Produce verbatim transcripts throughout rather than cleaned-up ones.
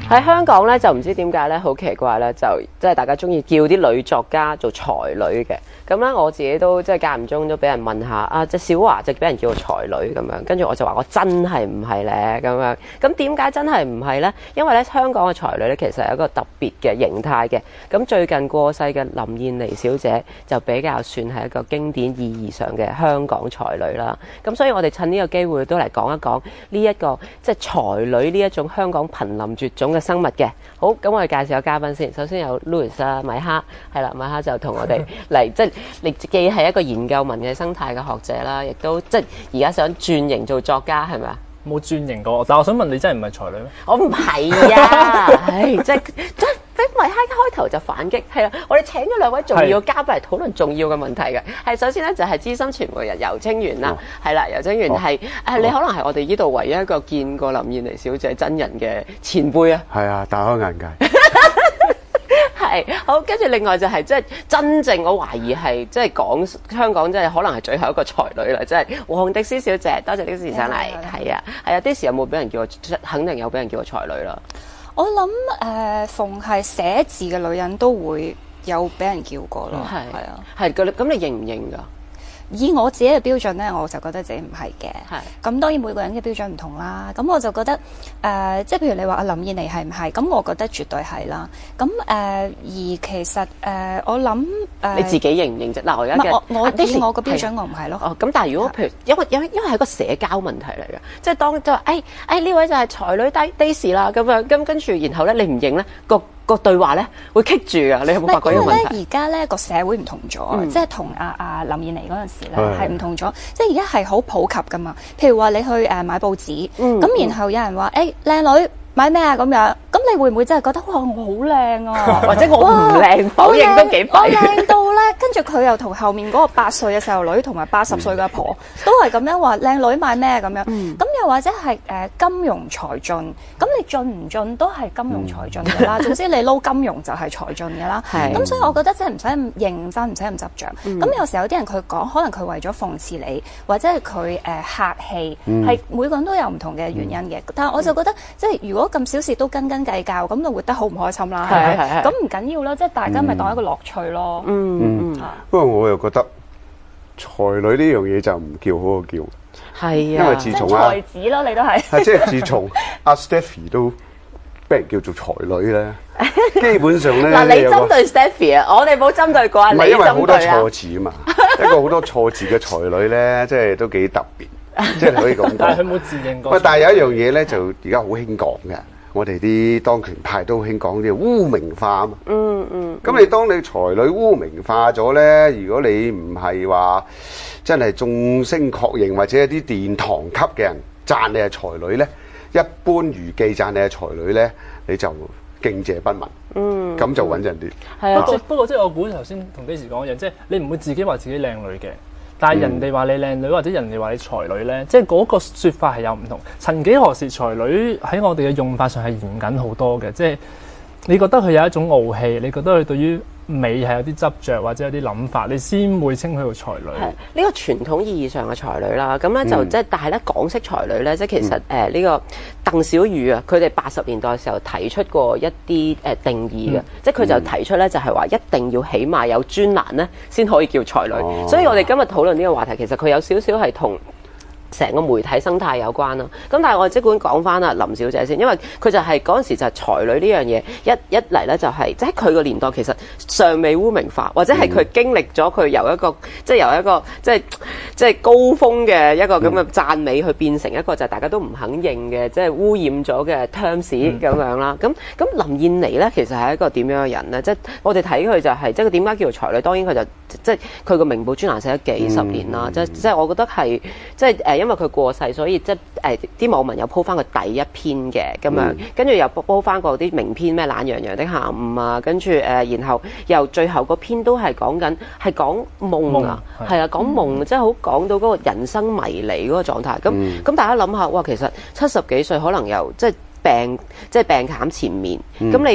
喺香港咧就唔知點解咧，好奇怪咧，就即係大家中意叫啲女作家做才女嘅。咁咧我自己都即係間唔中都俾人問下啊，即係小華就俾人叫做才女咁樣，跟住我就話我真係唔係咧咁樣。咁點解真係唔係咧？因為咧香港嘅才女咧其實係一個特別嘅形態嘅。咁最近過世嘅林燕妮小姐就比較算係一個經典意義上嘅香港才女啦。咁所以我哋趁呢個機會都嚟講一講呢一個即係才女呢一種香港瀕臨絕種嘅生物嘅。好，咁我哋介紹下嘉賓先。首先有 Louis 啊，米哈，係啦，米哈就同我哋嚟即係你既係一個研究文藝生態嘅學者啦，亦都即係而家想轉型做作家，係咪啊？ 冇轉型過，但係我想問你真係唔係才女咩？ 我唔係啊，唉，即係即係俾米哈開頭就反擊，係啦，我哋請咗兩位重要嘅嘉賓嚟討論重要嘅問題嘅。係首先咧就係資深傳媒人游清源啦，係啦，游清源係誒你可能係我哋呢度唯一一個見過林燕妮小姐真人嘅前輩啊。 係啊，大開眼界。 係好，跟住另外就係即係真正我懷疑係即係講香港即係可能係最後一個才女啦，即係黃迪斯小姐，多謝迪斯上嚟，係啊係啊，迪斯有冇俾人叫我？肯定有俾人叫我才女啦。 我諗誒、呃，逢係寫字嘅女人都會有俾人叫過咯，係係啊， 係咁咁你認唔認㗎？ 以我自己嘅標準咧，我就覺得自己唔係嘅。係咁，當然每個人嘅標準唔同啦。咁我就覺得誒、呃，即係譬如你話阿林燕妮係唔係？咁我覺得絕對係啦。咁誒、呃，而其實誒、呃，我諗誒，呃、 你自己認唔認啫？嗱，我而家嘅我我以我個標準我唔係咯。 哦，咁但係如果譬如因為因為因為係個社交問題嚟嘅，即係當就話誒誒呢位就係才女 Daisy 啦咁樣，咁跟住然後咧你唔認咧個。個對話咧會棘住噶，你有冇發覺呢個問題？ 因為咧而家咧個社會唔同咗，嗯、即係同阿阿林燕妮嗰陣時咧係唔同咗，即係而家係好普及噶嘛。譬如話你去誒買報紙，咁、嗯、然後有人話誒靚女買咩啊咁樣，咁你會唔會真係覺得哇我好靚啊？或者我唔靚，否認都幾弊。我靚到咧，跟住佢又同後面嗰個八歲嘅細路女同埋八十歲嘅阿婆都係咁樣話靚女買咩咁樣。咁、嗯、又或者係誒金融才俊，咁你進唔進都係金融才俊㗎啦。總之你撈金融就係才俊㗎啦。咁所以我覺得即係唔使咁認真，唔使咁執着。咁、嗯、有時候有啲人佢講，可能佢為咗諷刺你，或者係佢誒客氣，係、嗯、每個人都有唔同嘅原因嘅。嗯、但係我就覺得即係如果咁小事都斤斤計較，咁就活得好唔開心啦。係係咁唔緊要啦，即係大家咪當一個樂趣咯。 嗯嗯。 不過我又覺得才女呢樣嘢就唔叫好好叫。係啊。因為自從啊， 才子咯，你都係。 係即係自從阿 Stephy 都俾人叫做才女咧，基本上咧。 嗱，你針對 Stephy 啊，我哋冇針對過啊。 唔係因為好多錯字啊嘛，一個好多錯字嘅才女咧，即係都幾特別。即係可以咁講， 但係佢冇自認過。 喂，但係有一樣嘢咧，就而家好興講嘅，我哋啲當權派都好興講啲污名化啊嘛。 嗯嗯。咁、 嗯、你當你才女污名化咗咧，如果你唔係話真係眾星確認或者一啲殿堂級嘅人讚你係才女咧，一般如記讚你係才女咧，你就敬謝不聞。嗯。咁就穩陣啲。係啊。 不過不過即係我估頭先同幾時講一樣，即係你唔會自己話自己靚女嘅。但係人哋話你靚女，或者人哋話你才女咧，即係嗰個説法係有唔同。曾幾何時才女喺我哋嘅用法上係嚴謹好多嘅，即係你覺得佢有一種傲氣，你覺得佢對於美係有啲執着或者有啲諗法，你先會稱佢做才女。係呢、這個傳統意義上嘅才女啦，咁咧就即係、嗯、但係咧港式才女咧，即係其實誒呢、嗯呃這個鄧小宇啊，佢哋八十年代嘅時候提出過一啲誒、呃、定義嘅，嗯、即係佢就提出咧就係話一定要起碼有專欄咧先可以叫才女。哦、所以我哋今日討論呢個話題，其實佢有少少係同成個媒體生態有關啦，咁但係我哋即管講翻啊林小姐先，因為佢就係嗰陣時就係才女呢樣嘢一一嚟咧就係、是、即係佢個年代其實尚未污名化，或者係佢經歷咗佢由一個即係由一個即係即係高峰嘅一個咁嘅讚美去變成一個就係大家都唔肯認嘅即係污染咗嘅 terms 咁樣啦。咁咁林燕妮咧其實係一個點樣嘅人咧？即係我哋睇佢就係、是、即係佢點解叫做才女？當然佢就即係佢個明報專欄寫咗幾十年啦，即係即係我覺得係即係誒。因為佢過世，所以即係誒啲網民又鋪翻佢第一篇嘅咁樣，跟住又鋪翻過啲名篇咩懶洋洋的下午啊，跟住誒，然後又最後嗰篇都係講緊係講夢啊，係啊講夢，即係好講到嗰個人生迷離嗰個狀態。咁咁、嗯、大家諗下，哇，其實七十幾歲可能又即係病，即係病慘前面，咁、嗯、你。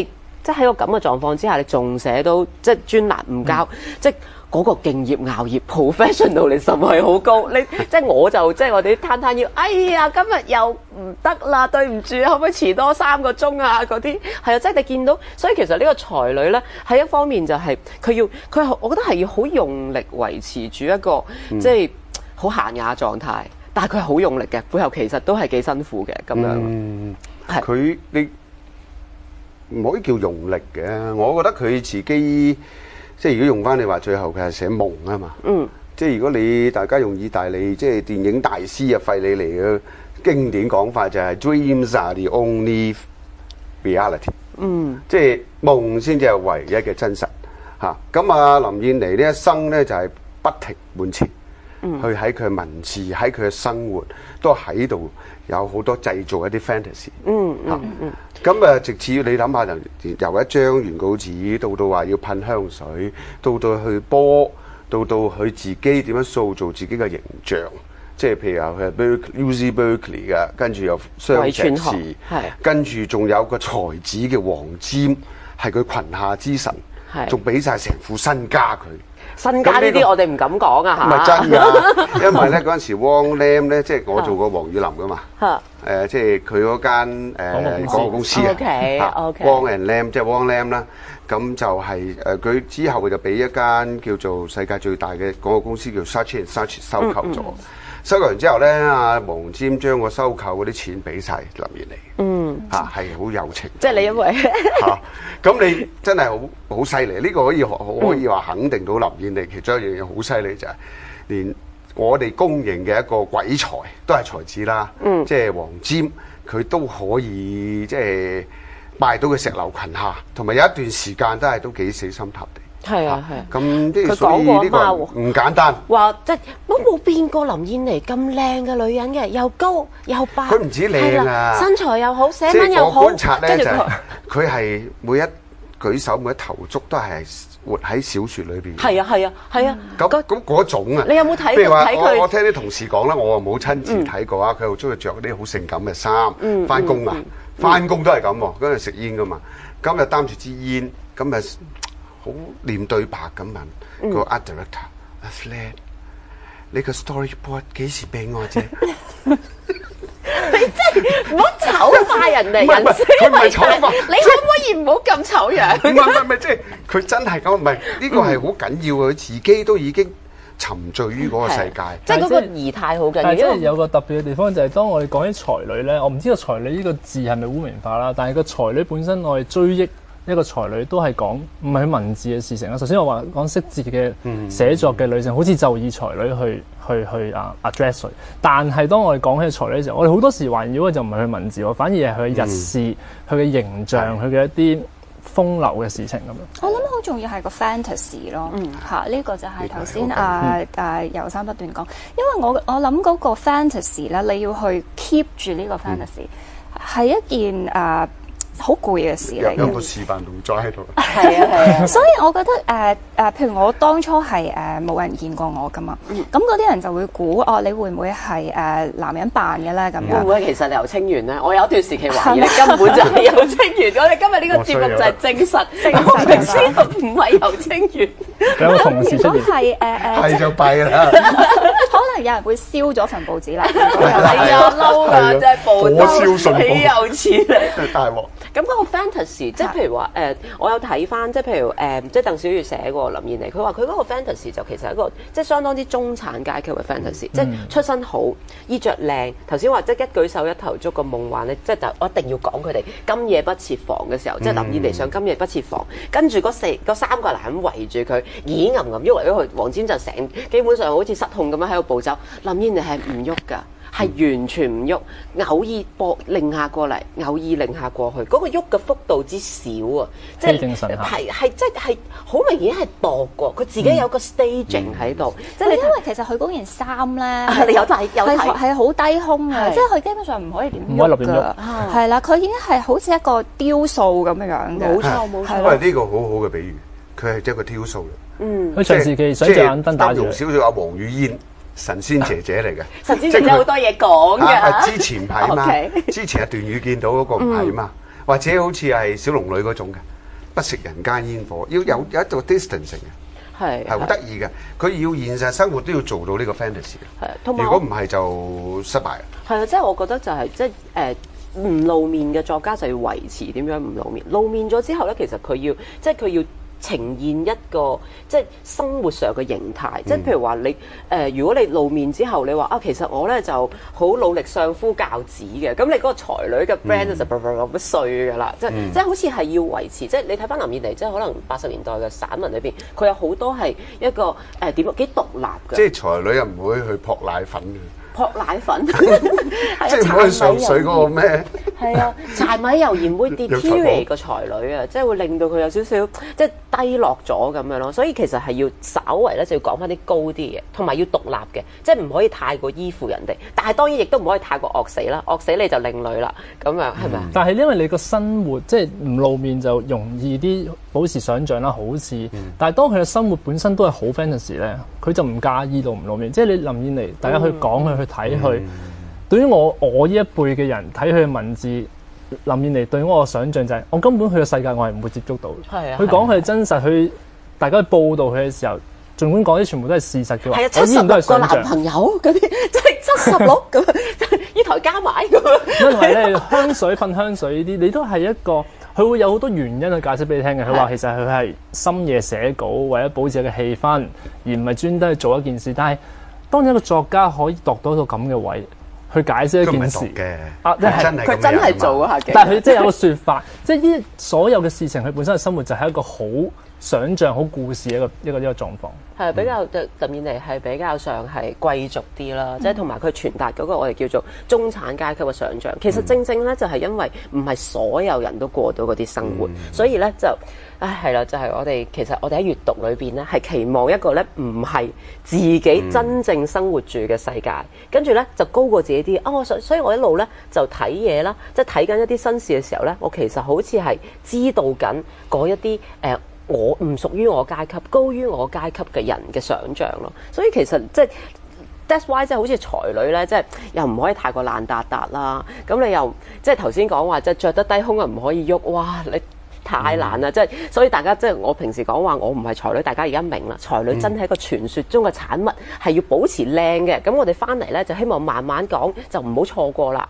即係喺個咁嘅狀況之下，你仲寫到即係專欄唔交，嗯、即係嗰個敬業熬業 professionalism 係好高。你即係我就即係我哋啲攤攤要，哎呀今日又唔得啦，對唔住，可唔可以遲多三個鐘啊？嗰啲係啊，即係你見到，所以其實呢個才女咧，喺一方面就係佢要佢，我覺得係要好用力維持住一個、嗯、即係好閒雅狀態，但係佢係好用力嘅，背後其實都係幾辛苦嘅咁樣。 嗯， 係佢你。唔可以叫用力嘅，我覺得佢自己即係如果用翻你話最後佢係寫夢啊嘛，嗯，即係如果你大家用意大利即係電影大師啊費里尼嘅經典講法就係 Dreams are the only reality，嗯，即係夢先至係唯一嘅真實嚇。咁啊林燕妮呢一生咧就係不停滿前，嗯，去喺佢嘅文字喺佢嘅生活都喺度有好多製造一啲 fantasy，嗯嗯嗯。咁啊，直至你諗下，由由一張原稿紙到到話要噴香水，到到去波，到到佢自己點樣塑造自己嘅形象，即係譬如話佢係 U C Berkeley 嘅，跟住又雙碩士，跟住仲有個才子嘅黃霑，係佢裙下之臣，仲俾晒成副身家佢。 身家呢啲我哋唔敢講啊嚇！ 唔係真㗎，因為咧嗰陣時汪 Lam 咧，即係我做過黃雨林㗎嘛。嚇！誒，即係佢嗰間誒廣告公司啊。 OK OK。 汪 and Lam 即係汪 Lam 啦，咁就係誒佢之後就俾一間叫做世界最大嘅廣告公司叫 Saatchi and Saatchi 收購咗。收購完之後咧，阿黃霑將個收購嗰啲錢俾晒林燕妮。嗯。嚇係好有情。 即係你因為嚇，咁你真係好好犀利。呢個可以可以話肯定到林燕妮其中一樣嘢好犀利就係，連我哋公認嘅一個鬼才都係才子啦。嗯。即係黃霑，佢都可以即係拜到佢石榴裙下，同埋有一段時間都係都幾死心塌地。 係啊係啊， 咁即係所以呢個唔簡單。 話即係都冇變過林燕妮咁靚嘅女人嘅，又高又白。 佢唔止靚啊， 身材又好，寫文又好。 即係我觀察咧就係佢係每一舉手每一頭足都係活喺小説裏邊。係啊係啊係啊。咁咁嗰種啊， 你有冇睇？ 譬如話睇佢我我聽啲同事講啦，我冇親自睇過啊。佢好中意着啲好性感嘅衫，翻工啊，翻工都係咁喎。嗰陣食煙噶嘛，今日擔住支煙，咁啊。好念對白咁問個 art director，阿 Flat，你個 storyboard 幾時俾我啫？ 你真係唔好醜化人哋人先， 佢唔係醜化， 你可唔可以唔好咁醜樣？ 唔係唔係，即係佢真係咁，唔係呢個係好緊要嘅，佢自己都已經沉醉於嗰個世界。 即係嗰個儀態好緊要。 但係即係有個特別嘅地方就係，當我哋講起才女咧，我唔知個才女呢個字係咪污名化啦，但係個才女本身我哋追憶。一個才女都係講唔係文字嘅事情啦。首先我話講識字嘅寫作嘅女性，嗯、好似就以才女去去去啊 address 佢。但係當我哋講起才女嘅時候，我哋好多時環繞嘅就唔係佢文字喎，反而係佢嘅日事、佢嘅、嗯、形象、佢嘅、嗯、一啲風流嘅事情咁樣。 我諗好重要係個 fantasy 咯，嚇呢、嗯啊呢個就係頭先啊啊游生不斷講，因為我我諗嗰個 fantasy 咧，你要去 keep 住呢個 fantasy 係、嗯、一件啊。好攰嘅事嚟嘅， 有個示範動作喺度。 係啊係啊， 所以我覺得誒誒、呃呃，譬如我當初係誒冇人見過我噶嘛，咁嗰啲人就會估哦，你會唔會係誒、呃、男人扮嘅咧？咁樣會唔會其實你游清源咧？我有一段時期懷疑你根本就係游清源。我哋今日呢個節目就係證實，證實明知唔係游清源。 有個同事出現。 如果係誒誒， 係就弊啦。 可能有人會燒咗份報紙啦。 係啊，嬲㗎，真係報紙幾有錢嚟。 大鑊。 咁嗰個 fantasy，即係譬如話誒、呃，我有睇翻，即係譬如誒、呃，即係鄧小宇寫過林燕妮，佢話佢嗰個 fantasy 就其實係一個即係相當之中產階級嘅 fantasy，、嗯、即係出身好、衣着靚。頭先話即係一舉手一投足嘅夢幻咧，即係就我一定要講佢哋今夜不設防嘅時候，嗯、即係林燕妮上今夜不設防，跟住嗰四嗰三個男人圍住佢，耳吟吟喐嚟喐去，黃霑就成基本上好似失控咁樣喺度暴走，林燕妮係唔喐㗎。係完全唔喐，偶爾搏擰下過嚟，偶爾擰下過去，嗰、那個喐嘅幅度之少啊！即係係係即係好明顯係度過，佢自己有個 staging 喺度。即係你因為其實佢嗰件衫咧， 你有睇有睇係好低胸嘅，即係佢基本上唔可以點喐㗎。係啦，佢已經係好似一個雕塑咁樣樣嘅。 冇錯冇錯。 因為呢個好好嘅比喻，佢係一個雕塑嚟。 嗯，佢長時期水著眼燈打住。 少少阿黃雨嫣。神仙姐姐嚟嘅， 神仙姐姐好多嘢講㗎。 之前唔係嘛，之前阿段譽見到嗰個唔係嘛，或者好似係小龍女嗰種嘅， 不食人間煙火，要有有一個 distancing 嘅。 係係好得意嘅，佢要現實生活都要做到呢個 fantasy。 係，同埋如果唔係就失敗。 係啊，即係我覺得就係即係誒唔露面嘅作家就要維持點樣唔露面。露面咗之後咧，其實佢要即係佢要呈現一個即係生活上嘅形態。即係譬如話你誒、呃，如果你露面之後，你話啊，其實我咧就好努力相夫教子嘅，咁你嗰個才女嘅 brand 就咁碎㗎啦。即係、嗯、即係好似係要維持。即係你睇翻林燕妮，即係可能八十年代嘅散文裏邊，佢有好多係一個誒點幾獨立嘅。 即係才女又唔會去撲奶粉嘅。 撲奶粉， 即係唔可以上水嗰個咩？ 係啊，柴米油鹽會 deteriorate 個才女啊，即係會令到佢有少少即係低落咗咁樣咯。所以其實係要稍為咧就要講翻啲高啲嘅，同埋要獨立嘅，即係唔可以太過依附人哋。但係當然亦都唔可以太過惡死啦，惡死你就另類啦。咁樣係咪啊？ 但係因為你個生活即係唔露面就容易啲保持想像啦，好似。嗯、但係當佢嘅生活本身都係好 fantasy 咧，佢就唔介意露唔露面。即係你林燕妮，大家去講佢去。睇佢，嗯、對於我我呢一輩嘅人睇佢嘅文字，林燕妮對於我嘅想像就係、是，我根本佢嘅世界我係唔會接觸到。係啊，佢講佢真實，佢大家去報導佢嘅時候，儘管講啲全部都係事實嘅話， 係啊，七十六個男朋友嗰啲，即係七十六咁，呢台加埋咁。 因為咧香水噴香水呢啲，你都係一個，佢會有好多原因去解釋俾你聽嘅。佢話其實佢係深夜寫稿，為咗保持個氣氛，而唔係專登去做一件事，但係。當一個作家可以度到一個咁嘅位去解釋一件事嘅， 啊， 即係真係佢真係做下嘅。 但係佢即係有個説法，即係呢所有嘅事情，佢本身嘅生活就係一個好想像、好故事嘅一個一個一個狀況。 係比較林燕妮係比較上係貴族啲啦，即係同埋佢傳達嗰個我哋叫做中產階級嘅想像。其實正正咧就係因為唔係所有人都過到嗰啲生活，嗯、所以咧就。唉，係啦，就係、是、我哋其實我哋喺閱讀裏邊咧，係期望一個咧唔係自己真正生活住嘅世界，嗯、跟住咧就高過自己啲啊！我所所以我一路咧就睇嘢啦，即係睇緊一啲新事嘅時候咧，我其實好似係知道緊嗰一啲誒、呃、我唔屬於我階級、高於我階級嘅人嘅想像咯。所以其實即係 that's why 即係好似才女咧，即係又唔可以太過爛達達啦。咁你又即係頭先講話，即係著得低胸又唔可以喐，哇！你太難啦，即係、嗯、所以大家即係我平時講話我唔係才女，大家而家明啦。才女真係一個傳說中嘅產物，係要保持靚嘅。咁我哋翻嚟咧就希望慢慢講，就唔好錯過啦。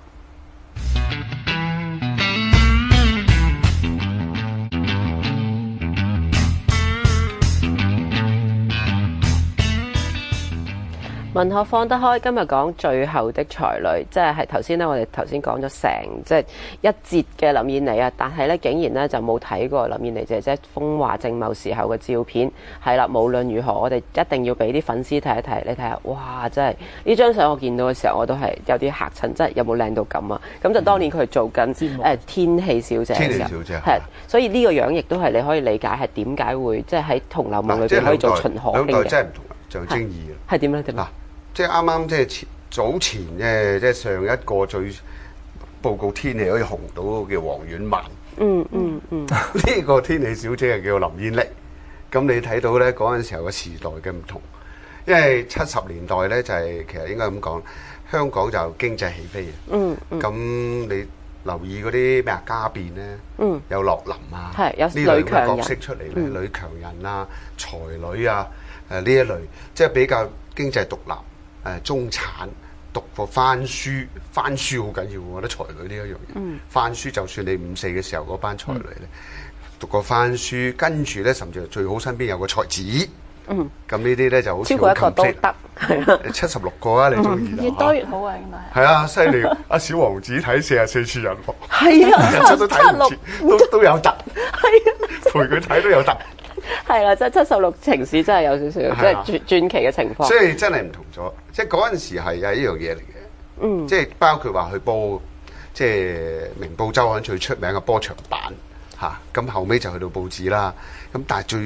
文學放得開，今日講最後的才女，即係係頭先咧，我哋頭先講咗成即係一節嘅林燕妮啊，但係咧竟然咧就冇睇過林燕妮姐姐風華正茂時候嘅照片，係啦，無論如何，我哋一定要俾啲粉絲睇一睇，你睇下，哇，真係呢張相我見到嘅時候，我都係有啲嚇親，真係有冇靚到咁啊？咁就當年佢做緊誒、呃、天氣小姐嘅時候，係，所以呢個樣亦都係你可以理解係點解會即係喺《紅樓夢》裏邊可以做秦可卿嘅。 兩代真係唔同啦，象徵意啊， 係點咧？點啊？ 即係啱啱即係前早前嘅，即係上一個最報告天氣可以紅到叫黃婉曼。嗯嗯嗯，呢個天氣小姐係叫林燕妮。咁你睇到咧嗰陣時候嘅時代嘅唔同，因為七十年代咧就係、是、其實應該咁講，香港就經濟起飛嘅。嗯嗯。咁你留意嗰啲咩啊家變咧？嗯。有樂林啊，係有呢類嘅角色出嚟咧，嗯、女強人啊、才女啊，誒呢一類，即係比較經濟獨立。誒中產讀過翻書，翻書好緊要，我覺得才女呢一樣嘢。嗯、翻書就算你五四嘅時候嗰班才女咧，嗯、讀過翻書，跟住咧甚至係最好身邊有個才子。嗯，咁呢啲咧就好似好吸引。係啊，七十六個啊，你中意？ 越多越好啊，應該係。係啊，犀利！阿小王子睇四十四次人喎。 係啊， 日出都睇唔切，都都有突。係啊，陪佢睇都有突。 係啦，即係七十六情史真係有少少即係傳傳奇嘅情況。 所以真係唔同咗，即係嗰陣時係有一樣嘢嚟嘅。嗯，即係包括話去播，即係明報週刊最出名嘅波長版嚇，咁後尾就去到報紙啦。咁但係最出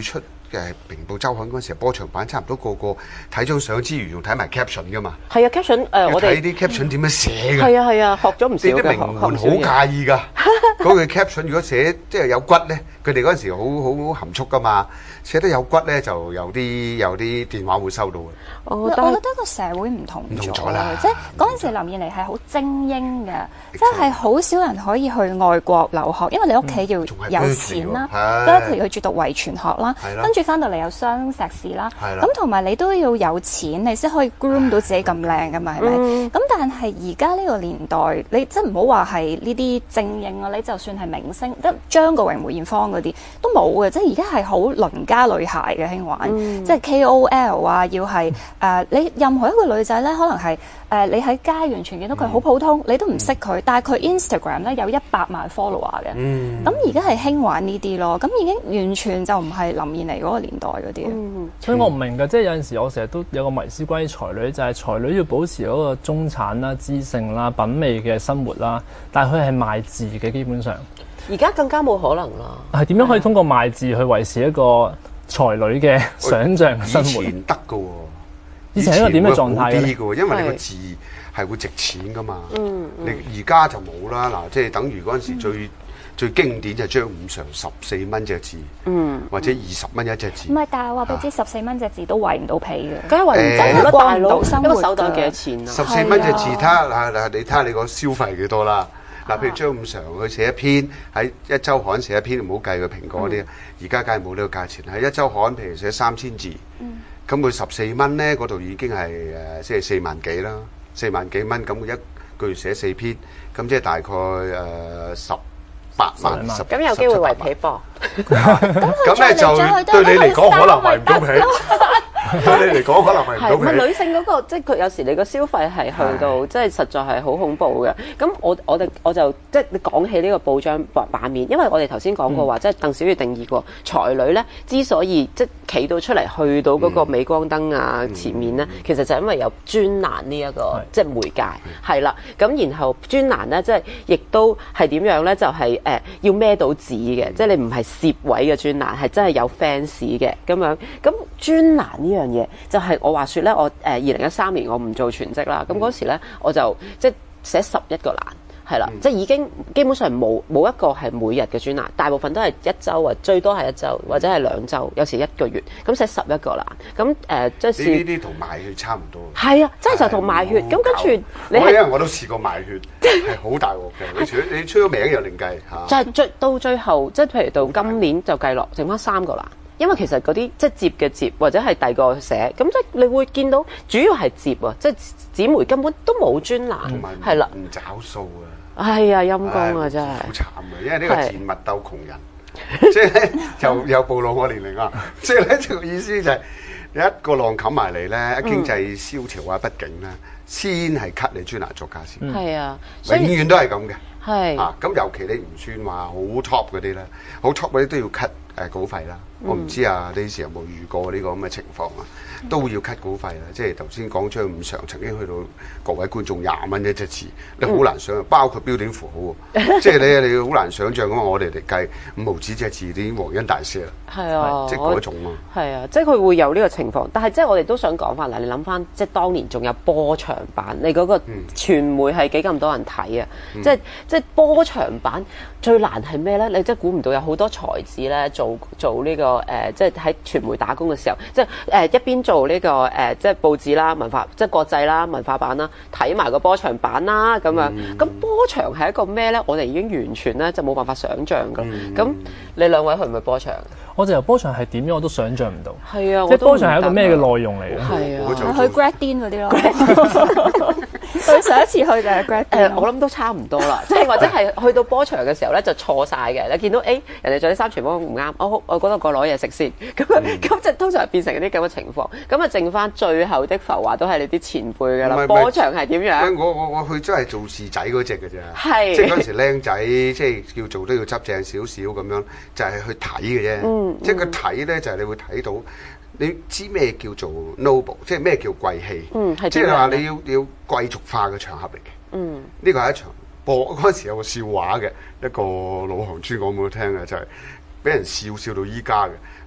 誒明報週刊嗰陣時，波長版差唔多個個睇張相之餘，仲睇埋 caption 噶嘛。 係啊 caption 誒，我哋睇啲 caption 點樣寫㗎。 係啊係啊，學咗唔少嘅。 啲名門好介意㗎，嗰句 caption 如果寫即係有骨咧，佢哋嗰陣時好好含蓄㗎嘛，寫得有骨咧就有啲有啲電話會收到嘅。 我我覺得個社會唔同咗啦，即係嗰陣時林燕妮係好精英嘅，即係好少人可以去外國留學，因為你屋企要有錢啦 ，Berkeley 去讀遺傳學啦，跟住翻到嚟有雙碩士啦，咁同埋你都要有錢，你先可以 groom 到自己咁靚㗎嘛，係咪？咁但係而家呢個年代，你即係唔好話係呢啲精英啊，你就算係明星，即係張國榮、梅艷芳嗰啲都冇嘅，即係而家係好鄰家女孩嘅興玩，即係 K O L 啊，要係。誒、呃，你任何一個女仔咧，可能係誒、呃，你喺街完全見到佢好普通，嗯、你都唔識佢，但係佢 Instagram 咧有一百萬 follower 嘅。咁而家係興玩呢啲咯，咁已經完全就唔係林燕妮嗰個年代嗰啲。 嗯、所以我唔明㗎，即係有陣時我成日都有個迷思關於才女，就係、是、才女要保持嗰個中產啦、知性啦、品味嘅生活啦，但係佢係賣字嘅基本上。 而家更加冇可能啦。 係點樣可以通過賣字去維持一個才女嘅想像生活？ 以前得㗎喎。 以前係一個點嘅狀態咧？ 因為你個字係會值錢噶嘛。嗯嗯、你而家就冇啦。嗱，即係等於嗰陣時最、嗯、最經典就係張五常十四蚊隻字，嗯、或者二十蚊一隻字。 唔係，但係話俾你知，十四蚊隻字都圍唔到皮嘅。 梗係圍唔到，大佬一個手袋幾多錢啊？ 十四蚊隻字，睇下嗱嗱，你睇下你個消費幾多啦。嗱，譬如張五常佢寫一篇喺一週刊寫一篇，唔好計佢蘋果嗰啲，而家梗係冇呢個價錢。喺一週刊，譬如寫三千字。嗯咁佢十四蚊咧，嗰度已經係誒，即係四萬幾啦，四萬幾蚊。咁佢一個月寫四篇，咁即係大概誒十八萬。 咁有機會圍皮噃？ 咁咧就對你嚟講可能圍唔到皮。對你嚟講可能圍唔到皮。 係女性嗰個，即係佢有時你個消費係去到，即係實在係好恐怖嘅。咁我我哋我就即係你講起呢個報章版面，因為我哋頭先講過話，即係鄧小月定義過才女咧，之所以即係企到出嚟去到嗰個鎂光燈啊前面咧，其實就因為有專欄呢一個即係媒介係啦。咁然後專欄咧，即係亦都係點樣咧？就係誒要孭到紙嘅，即係你唔係攝位嘅專欄，係真係有 fans 嘅咁樣。咁專欄呢樣嘢就係我話説咧，我誒二零一三年我唔做全職啦，咁嗰時咧我就即係寫十一個欄。係啦，即係已經基本上冇冇一個係每日嘅專欄，大部分都係一週或最多係一週或者係兩週，有時一個月咁寫十一個欄。咁誒即係呢啲同賣血差唔多。 係啊，真係就同賣血。咁跟住你係因為我都試過賣血，係好大鑊嘅。你除你出咗名又另計嚇。 就係最到最後，即係譬如到今年就計落剩翻三個欄。因為其實嗰啲即係摺嘅摺，或者係第二個寫，咁即係你會見到主要係摺啊，即係紙媒根本都冇專欄，係啦， 唔找數啊， 係啊，陰公啊真係， 好慘啊！因為呢個賤物鬥窮人，即係咧又又暴露我年齡啊！即係咧個意思就係一個浪冚埋嚟咧，一經濟蕭條啊、不景咧，先係 cut 你專欄作家先， 係啊， 永遠都係咁嘅， 係啊，咁尤其你唔算話好 top 嗰啲咧，好 top 嗰啲都要 cut 誒稿費啦。我唔知啊，呢時有冇遇過呢個咁嘅情況啊？都要 cut 稿費啦，即係頭先講張五常曾經去到各位觀眾廿蚊一隻字，你好難想象，包括標點符號喎，即係你你好難想象咁啊！我哋嚟計五毫紙隻字已經皇恩大師啦， 係啊， 即係嗰種咯， 係啊，即係佢會有呢個情況，但係即係我哋都想講翻嗱，你諗翻即係當年仲有波長版，你嗰個傳媒係幾咁多人睇啊？嗯、即係即係波長版最難係咩咧？你真係估唔到有好多才子咧做做呢、這個誒、呃，即係喺傳媒打工嘅時候，即係誒、呃、一邊做呢、這個誒、呃，即係報紙啦、文化即係國際啦、文化版啦，睇埋個波長版啦咁樣。咁、嗯、波長係一個咩咧？我哋已經完全咧就冇辦法想像㗎。咁、嗯、你兩位去唔去波長？ 我就由波長係點樣我都想像唔到。 係啊， 即係波長係一個咩嘅內容嚟嘅？ 係啊， 去 Grad Din 嗰啲咯。佢上一次去就係 Grad Din。 誒，我諗都差唔多啦，即係或者係去到波長嘅時候咧，就錯晒嘅。你見到誒人哋着啲衫全部唔啱，我我覺得過攞嘢食先，咁樣咁就通常變成啲咁嘅情況。咁啊，剩翻最後的浮華都係你啲前輩㗎啦。波長係點樣？ 我我我去真係做事仔嗰隻嘅啫， 係即係嗰陣時僆仔，即係叫做都要執正少少咁樣，就係去睇嘅啫。嗯，即係佢睇咧，就係你會睇到，你知咩叫做 noble，即係咩叫貴氣。嗯，係即係話你要要貴族化嘅場合嚟嘅。嗯，呢個係一場播嗰陣時有個笑話嘅，一個老行尊講俾我聽嘅，就係俾人笑笑到依家嘅。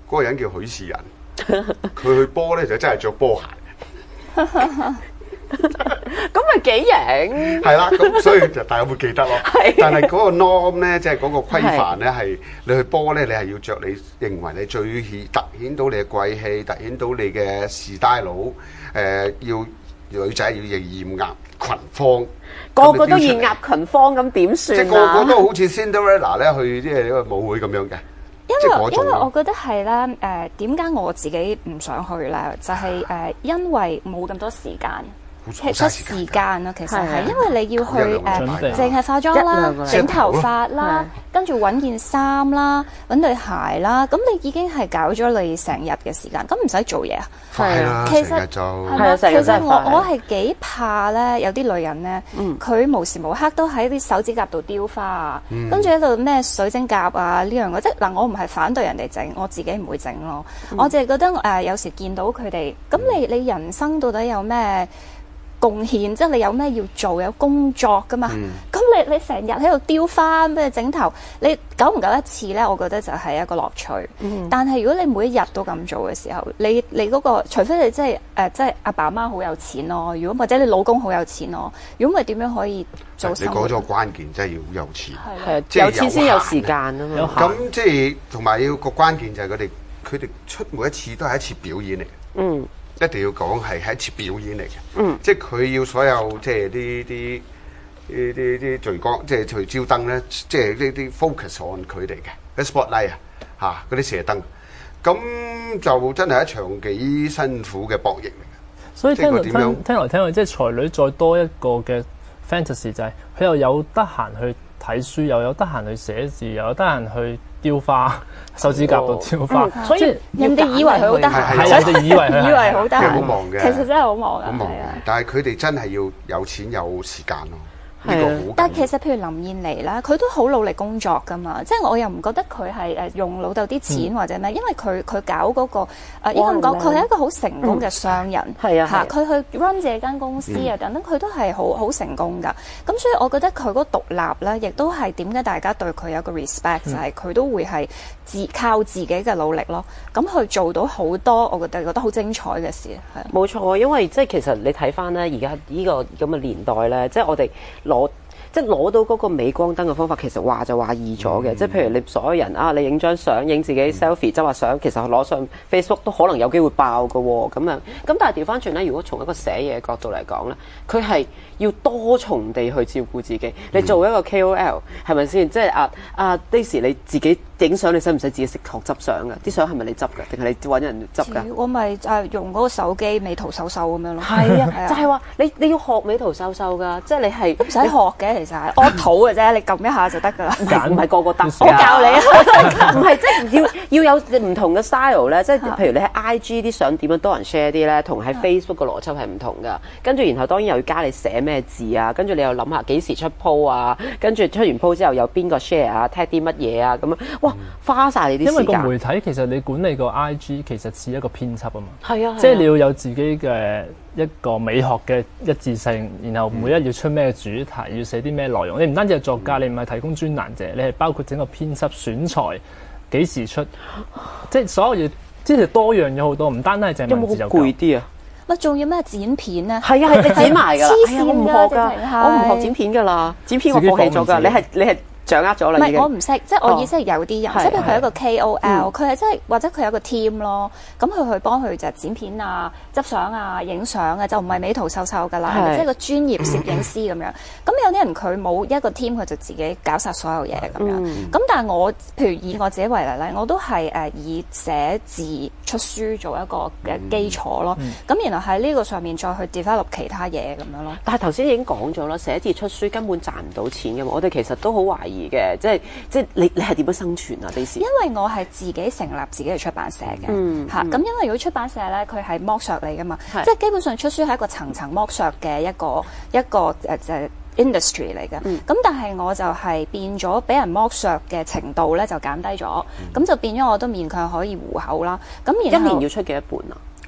嗰個人叫許仕仁，佢去波咧就真係着波鞋。 咁咪幾型？ 係啦，咁所以就大家會記得咯。 係但係嗰個 norm 咧，即係嗰個規範咧，係你去波咧，你係要着你認為你最顯突顯到你嘅貴氣，突顯到你嘅 style。誒，要女仔要豔壓群芳， 個個都豔壓群芳，咁點算啊？ 即係個個都好似 Cinderella 咧去即係呢個舞會咁樣嘅。 因為因為我覺得係咧，誒點解我自己唔想去咧？就係、是、誒、呃、因為冇咁多時間。其實時間啊，其實係因為你要去誒，淨係化妝啦、整頭髮啦，跟住揾件衫啦、揾對鞋啦，咁你已經係搞咗你成日嘅時間，咁唔使做嘢啊。 係啊， 其實成日就係啊，其實我我係幾怕咧，有啲女人咧，佢無時無刻都喺啲手指甲度雕花啊，跟住喺度咩水晶甲啊呢樣嘅，即係嗱，我唔係反對人哋整，我自己唔會整咯。我淨係覺得誒，有時見到佢哋，咁你你人生到底有咩貢獻，即係你有咩要做，有工作噶嘛？咁、嗯、你你成日喺度雕花，咩整頭，你久唔久一次咧？我覺得就係一個樂趣。嗯、但係如果你每一日都咁做嘅時候，你你嗰、嗰個，除非你即係誒，即係阿爸阿媽好有錢咯，如果或者你老公好有錢咯，如果唔係點樣可以做生活？ 你講咗個關鍵，真係要有錢， 係即係有錢先有時間啊嘛。 咁即係同埋要個關鍵就係佢哋，佢哋出每一次都係一次表演嚟。嗯。一定要講係係一次表演嚟嘅，嗯、即係佢要所有即係啲啲啲啲啲聚光，即係聚焦燈咧，即係呢啲 focus on 佢哋嘅 spotlight 啊，嚇嗰啲射燈，咁就真係一場幾辛苦嘅博弈嚟嘅。 所以聽來聽聽來聽去，即係才女再多一個嘅 fantasy 就係佢又有得閒去睇書，又有得閒去寫字，又有得閒去雕花，手指甲度雕花， 嗯、所以人哋以為佢好得閒， 係人哋以為佢以為好得閒， 好忙嘅， 其實真係好忙㗎， 好忙嘅。但係佢哋真係要有錢有時間咯。呢個好， 但係其實譬如林燕妮啦，佢都好努力工作㗎嘛，即係我又唔覺得佢係誒用老豆啲錢或者咩，因為佢佢搞嗰個誒應該咁講，佢係一個好成功嘅商人，係啊嚇，佢去 run 自己間公司啊等等，佢都係好好成功㗎。咁所以我覺得佢嗰個獨立咧，亦都係點解大家對佢有個 respect，就係佢都會係自靠自己嘅努力咯。咁去做到好多，我覺得覺得好精彩嘅事係。 冇錯，因為即係其實你睇翻咧，而家呢個咁嘅年代咧，即係我哋攞。即係攞到嗰個鎂光燈嘅方法，其實話就話易咗嘅。嗯、即係譬如你所有人啊，你影張相，影自己 selfie 執下相，其實攞上 Facebook 都可能有機會爆㗎喎。咁樣咁，但係調翻轉咧，如果從一個寫嘢嘅角度嚟講咧，佢係要多重地去照顧自己。你做一個 K O L 係咪先？即係啊啊 Daisy 你自己影相，你使唔使自己識學執相㗎？啲相係咪你執㗎？定係你揾人執㗎？ 我咪誒用嗰個手機美圖秀秀咁樣咯。 係啊，就係話你你要學美圖秀秀㗎，即係你係唔使學嘅。其實係我圖嘅啫，你撳一下就得噶啦。 唔係個個得， 我教你啊。 唔係即係要要有唔同嘅 style 咧，即係譬如你喺 I G 啲相點樣多人 share 啲咧，同喺 Facebook 嘅邏輯係唔同噶。跟住然後當然又要加你寫咩字啊，跟住你又諗下幾時出 po 啊，跟住出完 po 之後有邊個 share 啊 ，tag 啲乜嘢啊咁樣，哇花晒你啲時間。因為個媒體其實你管理個 I G 其實似一個編輯啊嘛。 係啊， 即係你要有自己嘅一個美學嘅一致性，然後每一日要出咩主題，嗯、要寫啲咩內容。你唔單止係作家，你唔係提供專欄者，你係包括整個編輯選材，幾時出，即係所有嘢，即係多樣咗好多，唔單單係淨係文字就夠。有冇攰啲啊？ 乜仲要咩剪片咧？ 係啊，係你剪埋㗎。黐線我唔學㗎，我唔學剪片㗎啦，剪片我放棄咗㗎。你係你係。掌握咗啦， 唔係我唔識，即係我意思係有啲人，即係譬如佢係一個 K O L，佢係即係或者佢有個 team 咯，咁佢去幫佢就剪片啊、執相啊、影相啊，就唔係美圖秀秀㗎啦，係咪即係個專業攝影師咁樣？咁有啲人佢冇一個 team，佢就自己搞晒所有嘢咁樣。咁但係我譬如以我自己為例咧，我都係誒以寫字出書做一個嘅基礎咯。咁然後喺呢個上面再去 develop 其他嘢咁樣咯。 但係頭先已經講咗啦，寫字出書根本賺唔到錢㗎嘛，我哋其實都好懷疑。嘅，即係即係你你係點樣生存啊？呢時因為我係自己成立自己嘅出版社嘅，嚇咁、嗯嗯、因為如果出版社咧，佢係剝削你噶嘛，是即係基本上出書係一個層層剝削嘅一個一個誒就係 industry 嚟嘅。咁、嗯、但係我就係變咗俾人剝削嘅程度咧就減低咗，咁、嗯、就變咗我都勉強可以糊口啦。咁然後一年要出幾多本啊？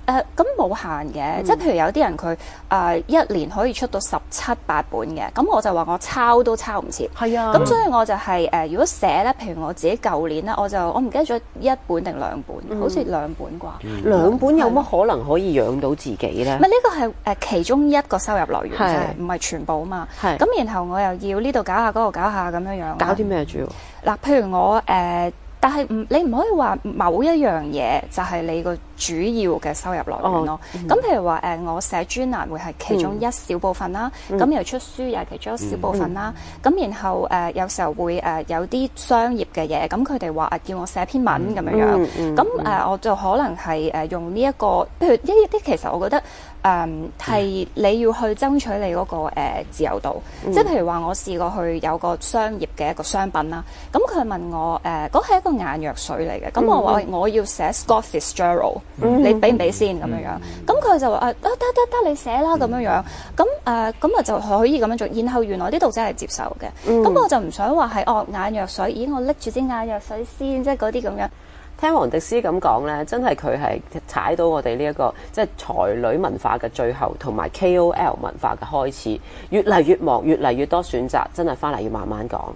誒咁冇限嘅，即係譬如有啲人佢誒、呃、一年可以出到十七八本嘅，咁我就話我抄都抄唔切。 係啊， 咁所以我就係、是、誒、呃，如果寫咧，譬如我自己舊年咧，我就我唔記得咗一本定兩本，嗯、好似兩本啩。 嗯、兩本有乜可能可以養到自己咧？ 唔係呢個係誒其中一個收入來源啫，唔係係全部啊嘛。 係咁然後我又要呢度搞下，嗰度搞下咁樣樣。 搞啲咩主要？ 嗱，譬如我誒。呃但係唔，你唔可以話某一樣嘢就係你個主要嘅收入來源咯。咁、哦嗯、譬如話誒、呃，我寫專欄會係其中一小部分啦，咁、嗯、又出書又係其中一小部分啦。咁、嗯、然後誒、呃、有時候會誒、呃、有啲商業嘅嘢，咁佢哋話誒叫我寫篇文咁樣樣。咁、嗯、誒、嗯呃、我就可能係誒用呢、這、一個，譬如一啲其實我覺得。誒係、嗯、你要去爭取你嗰、那個、呃、自由度，嗯、即係譬如話我試過去有個商業嘅一個商品啦，咁佢問我誒嗰係一個眼藥水嚟嘅，咁、嗯、我話我要寫 Scott Fitzgerald，、嗯、你俾唔俾先咁樣樣？咁佢就話誒得得得得，你寫啦咁樣樣，咁誒咁啊就可以咁樣做，然後原來啲讀者係接受嘅，咁、嗯、我就唔想話係哦眼藥水，咦我拎住支眼藥水先，即係嗰啲咁樣。 聽黃迪斯咁講咧，真係佢係踩到我哋呢一個即係才女文化嘅最後，同埋 K O L 文化嘅開始，越嚟越忙，越嚟越多選擇，真係翻嚟要慢慢講。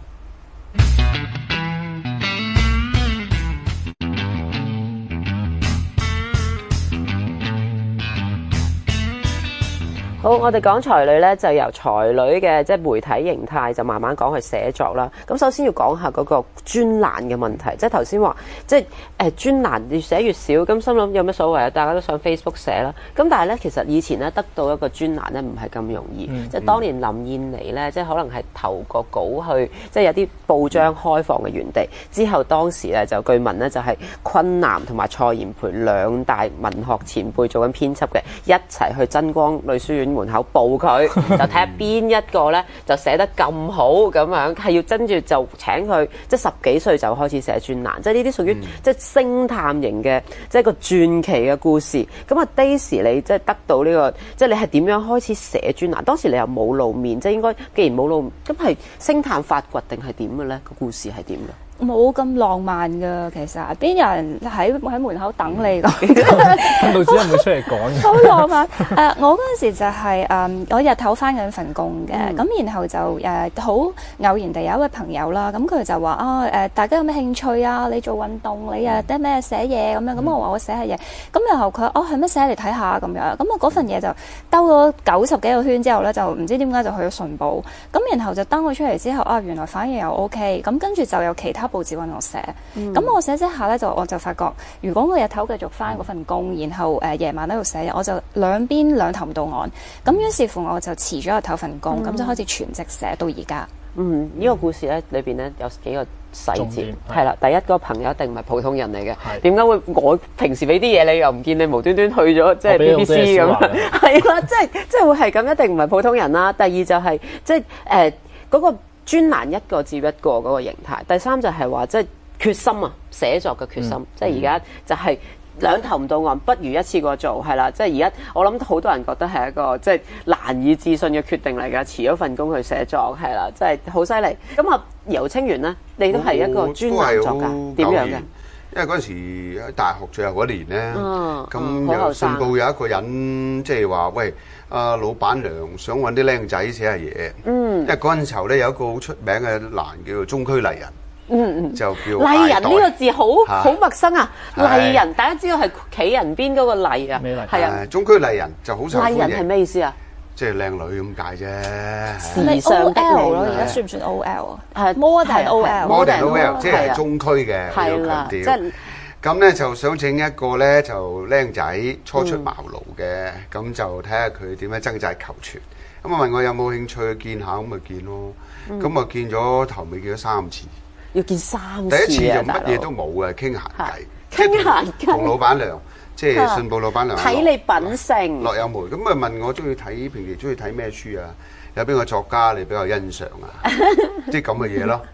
好，我哋講才女咧，就由才女嘅即係媒體形態，就慢慢講去寫作啦。咁首先要講下嗰個專欄嘅問題，即係頭先話，即係誒專欄越寫越少，咁心諗有咩所謂啊？大家都上 Facebook 寫啦。咁但係咧，其實以前咧得到一個專欄咧，唔係咁容易。嗯、即係當年林燕妮咧，即係可能係投個稿去，即係有啲報章開放嘅園地。之後當時咧就據聞咧就係昆南同埋蔡炎培兩大文學前輩做緊編輯嘅，一齊去真光女書院門口報佢，就睇下邊一個咧就寫得咁好咁樣，係要跟住就請佢，即係十幾歲就開始寫專欄，即係呢啲屬於、嗯、即係星探型嘅，即係個傳奇嘅故事。咁啊，Daisy 你即係得到呢、這個，即係你係點樣開始寫專欄？當時你又冇露面，即係應該既然冇露面，咁係星探發掘定係點嘅咧？個故事係點嘅？ 冇咁浪漫㗎，其實邊有人喺喺門口等你㗎？ 導師有冇出嚟講？ 好浪漫誒、呃！我嗰陣時就係、是、誒、呃，我日頭返緊份工嘅，咁、嗯、然後就誒好、呃、偶然地有一位朋友啦，咁佢就話啊誒，大家有咩興趣啊？你做運動，你誒得咩寫嘢咁樣？咁我話我寫下嘢，咁然後佢話哦係咩寫嚟睇下咁樣，咁啊嗰份嘢就兜咗九十幾個圈之後咧，就唔知點解就去咗信報，咁然後就登咗出嚟之後啊，原來反應又 OK，咁跟住就有其他報紙揾我寫，咁、嗯、我寫寫下咧就我就發覺，如果我日頭繼續翻嗰份工，然後誒夜、呃、晚喺度寫，我就兩邊兩頭唔到岸，咁於是乎我就辭咗日頭份工，咁、嗯、就開始全職寫到而家。嗯， 呢、這個故事咧裏邊咧有幾個細節，係啦，第一個朋友一定唔係普通人嚟嘅，點解會我平時俾啲嘢你又唔見你無端端去咗即係 B B C 咁樣？係啦，即係即係會係咁，一定唔係普通人啦。第二就係、是、即係誒嗰個。專欄一個接一個嗰個形態，第三就係話即係決心啊，寫作嘅決心，嗯、即係而家就係兩頭唔到岸，不如一次過做，係啦，即係而家我諗好多人覺得係一個即係難以置信嘅決定嚟㗎，辭咗份工去寫作，係啦，即係好犀利。咁啊，游清源咧，你都係一個專欄作家，點樣嘅？ 因為嗰陣時喺大學最後嗰年咧，咁又信報有一個人即係話喂。啊，老闆娘想揾啲僆仔寫下嘢，嗯，因為嗰陣時候咧有一個好出名嘅欄叫做中區麗人，嗯嗯，就叫麗人呢個字好好陌生啊，麗人大家知道係企人邊嗰個麗啊，係啊， 中區麗人就好受歡迎。 麗人係咩意思啊？ 即係靚女咁解啫。 時尚的靚女，而家算唔算 O L 啊？係 modern O L，modern O L 即係中區嘅，要強調。咁咧就想整一個咧就僆仔初出茅廬嘅，咁、嗯、就睇下佢點樣掙扎求全。咁啊問我有冇興趣去見下，咁咪見咯。咁啊、嗯、見咗頭尾見咗三次， 要見三次、啊、 第一次就乜嘢都冇嘅，傾閒偈， 傾閒偈同老闆娘，即係信報老闆娘睇你品性， 落有梅。咁啊問我中意睇平時中意睇咩書啊？有邊個作家你比較欣賞啊？即係咁嘅嘢咯。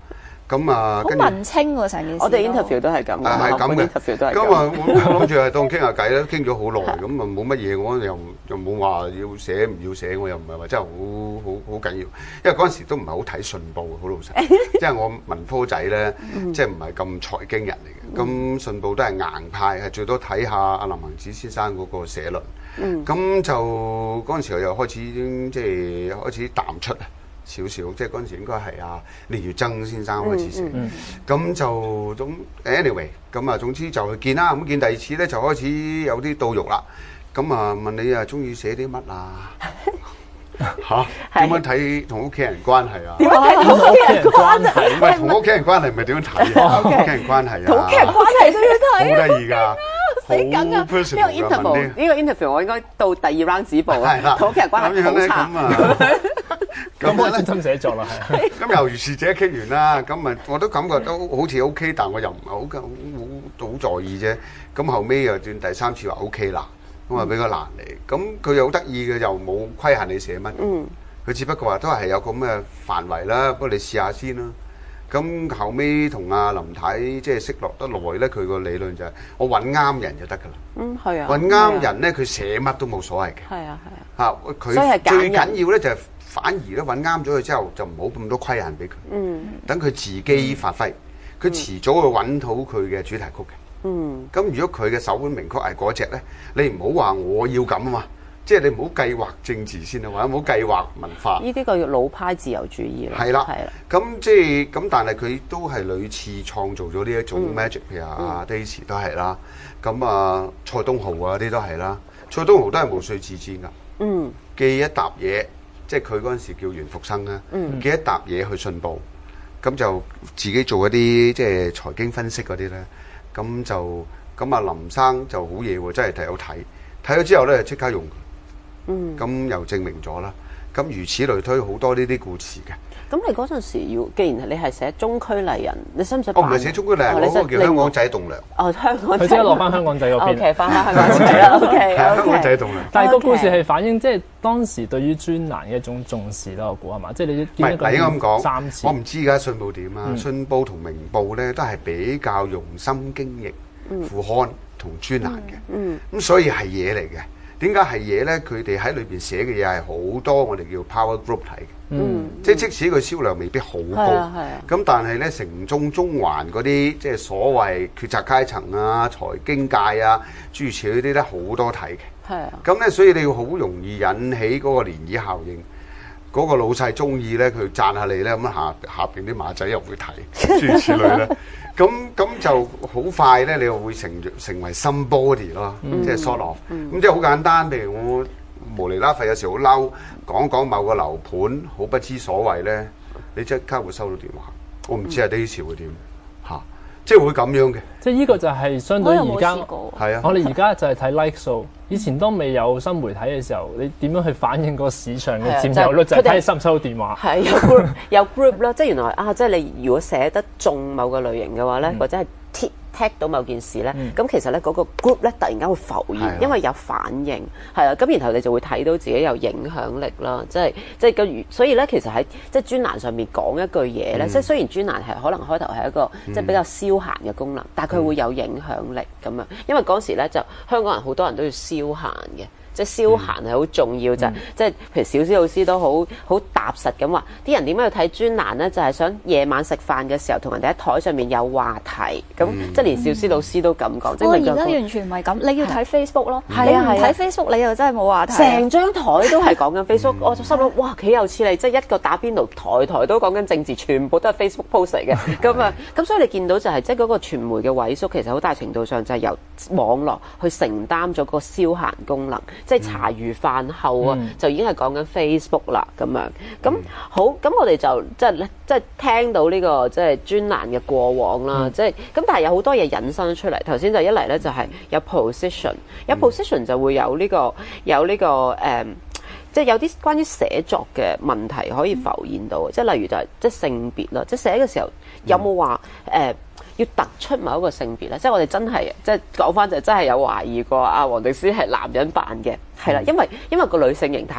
咁啊， 好跟住文青喎成件事。 我哋 interview 都係咁嘅， 係咁嘅 interview 都係咁咁。 啊，我諗住係當傾下偈啦，傾咗好耐，咁啊冇乜嘢，我又又冇話要寫唔要寫，我又唔係話真係好好好緊要，因為嗰陣時都唔係好睇信報，好老實，即係我文科仔咧，即係唔係咁財經人嚟嘅，咁信報都係硬派，係最多睇下阿林行止先生嗰個社論，咁、嗯、就嗰陣時候又開始已經即係開始淡出啊。少少，即係嗰陣時應該係啊李月增先生開始寫，咁、嗯嗯、就總 anyway， 咁啊總之就去見啦，咁見第二次咧就開始有啲到肉啦，咁啊問你啊中意寫啲乜啊？嚇點樣睇同屋企人關係啊？ 點樣睇同屋企人關係？ 唔係同屋企人關係，唔係點樣睇啊？屋企人關係啊？ 同屋企人關係都要睇， 好得意㗎！ 死緊啊！呢個 interview 呢個 interview 我應該到第二 round 止步啊！同屋企人關係好差。 咁我專心寫作啦，係。 咁猶如是者傾完啦，咁啊我都感覺都好似 OK， 但我又唔係好好好好在意啫。咁後尾又轉第三次話 OK 啦，咁啊比較難嚟。咁佢又好得意嘅，又冇規限你寫乜。嗯。佢只不過話都係有個咁嘅範圍啦，不過你試下先啦。咁後尾同阿林太即係識落得耐咧，佢個理論就係我揾啱人就得㗎啦。 嗯，係啊。 揾啱人咧，佢寫乜都冇所謂嘅。係啊，係啊。 嚇，佢最緊要咧就係反而咧揾啱咗佢之後，就唔好咁多規限俾佢。嗯。等佢自己發揮，佢遲早會揾到佢嘅主題曲嘅。嗯。咁如果佢嘅首本名曲係嗰隻咧，你唔好話我要咁啊嘛。即係你唔好計劃政治先啊，或者唔好計劃文化。 呢啲個叫老派自由主義啦。 係啦， 係啦。 咁即係咁，但係佢都係屢次創造咗呢一種 magic，譬如阿 Daisy 都係啦。咁啊，蔡東豪啊啲都係啦。蔡東豪都係毛遂自薦㗎。嗯。寄一沓嘢，即係佢嗰陣時叫袁復生啦。嗯。寄一沓嘢去信報，咁就自己做一啲即係財經分析嗰啲咧。咁就咁啊，林生就好嘢喎，真係睇有睇。睇咗之後咧，即刻用。嗯，咁又證明咗啦。咁如此類推，好多呢啲故事嘅。 咁你嗰陣時要，既然你係寫中區麗人，你使唔使？ 我唔係寫中區麗人，嗰個叫香港仔棟梁。 哦，香港仔。 佢即刻落翻香港仔嗰邊。 O K， 翻翻香港仔啦。O K， 香港仔棟梁。 但係個故事係反映即係當時對於專欄嘅一種重視啦，我估係嘛？即係你唔係嗱，應該咁講。 三次。 我唔知而家信報點啊？信報同明報咧都係比較用心經營副刊同專欄嘅。嗯。咁所以係嘢嚟嘅。點解係嘢咧？佢哋喺裏邊寫嘅嘢係好多，我哋叫 power group 睇嘅。嗯，即係即使佢銷量未必好高，咁、啊啊、但係咧城中中環嗰啲即係所謂決策階層啊、財經界啊諸如此類嗰啲咧好多睇嘅。係啊，咁咧所以你要好容易引起嗰個漣漪效應。嗰、嗰個老細中意咧，佢讚下你咧，咁下下邊啲馬仔又會睇諸如此類咧。咁咁就好快咧，你又會成成為 somebody 咯，即係 sort of。咁即係好簡單，譬如我無厘啦廢有時好嬲，講講某個樓盤好不知所謂咧，你即刻會收到電話。我唔知阿 Daisy 會點嚇，即係會咁樣嘅。 即係呢個就係相對而家， 係啊， 我哋而家就係睇 like 數。以前當未有新媒體嘅時候，你點樣去反映個市場嘅佔有率？就係睇你收唔收到電話。係有 group 有 group 啦，即係原來啊，即係你如果寫得中某個類型嘅話咧，嗯、或者係 tick tag 到某件事咧，咁、嗯、其實咧嗰個 group 咧突然間會浮現，的因為有反應，係啦，咁然後你就會睇到自己有影響力啦，即係即係個所以咧，其實喺即係專欄上面講一句嘢咧，嗯、即係雖然專欄係可能開頭係一個、嗯、即係比較消閒嘅功能，但係佢會有影響力咁樣，因為嗰時咧就香港人好多人都要消閒嘅。即係消閒係好重要，就係即係譬如小思老師都好好踏實咁話，啲人點解要睇專欄咧？就係想夜晚食飯嘅時候同人哋喺台上面有話題，咁即係連小思老師都咁講。 我而家完全唔係咁，你要睇 Facebook 咯，你唔睇 Facebook 你又真係冇話題。 成張台都係講緊 Facebook，我就心諗哇幾有似你，即係一個打邊爐，台台都講緊政治，全部都係 Facebook post 嚟嘅。咁啊，咁所以你見到就係即係嗰個傳媒嘅萎縮，其實好大程度上就係由網絡去承擔咗個消閒功能。即係茶餘飯後啊，嗯、就已經係講緊 Facebook 啦咁樣。咁好，咁我哋就即係咧，即係聽到呢、呢個即係專欄嘅過往啦。即係咁，但係有好多嘢引申出嚟。頭先就一嚟咧就係有 position，有 position 就會有呢、呢個有呢、呢個誒，即、嗯、係、就是、有啲關於寫作嘅問題可以浮現到。即係、嗯、例如就係即係性別啦，即係寫嘅時候有冇話誒？呃要突出某一個性別咧，即係我哋真係即係講翻就真係有懷疑過阿黃迪斯係男人扮嘅，係啦，因為因為個女性形態好突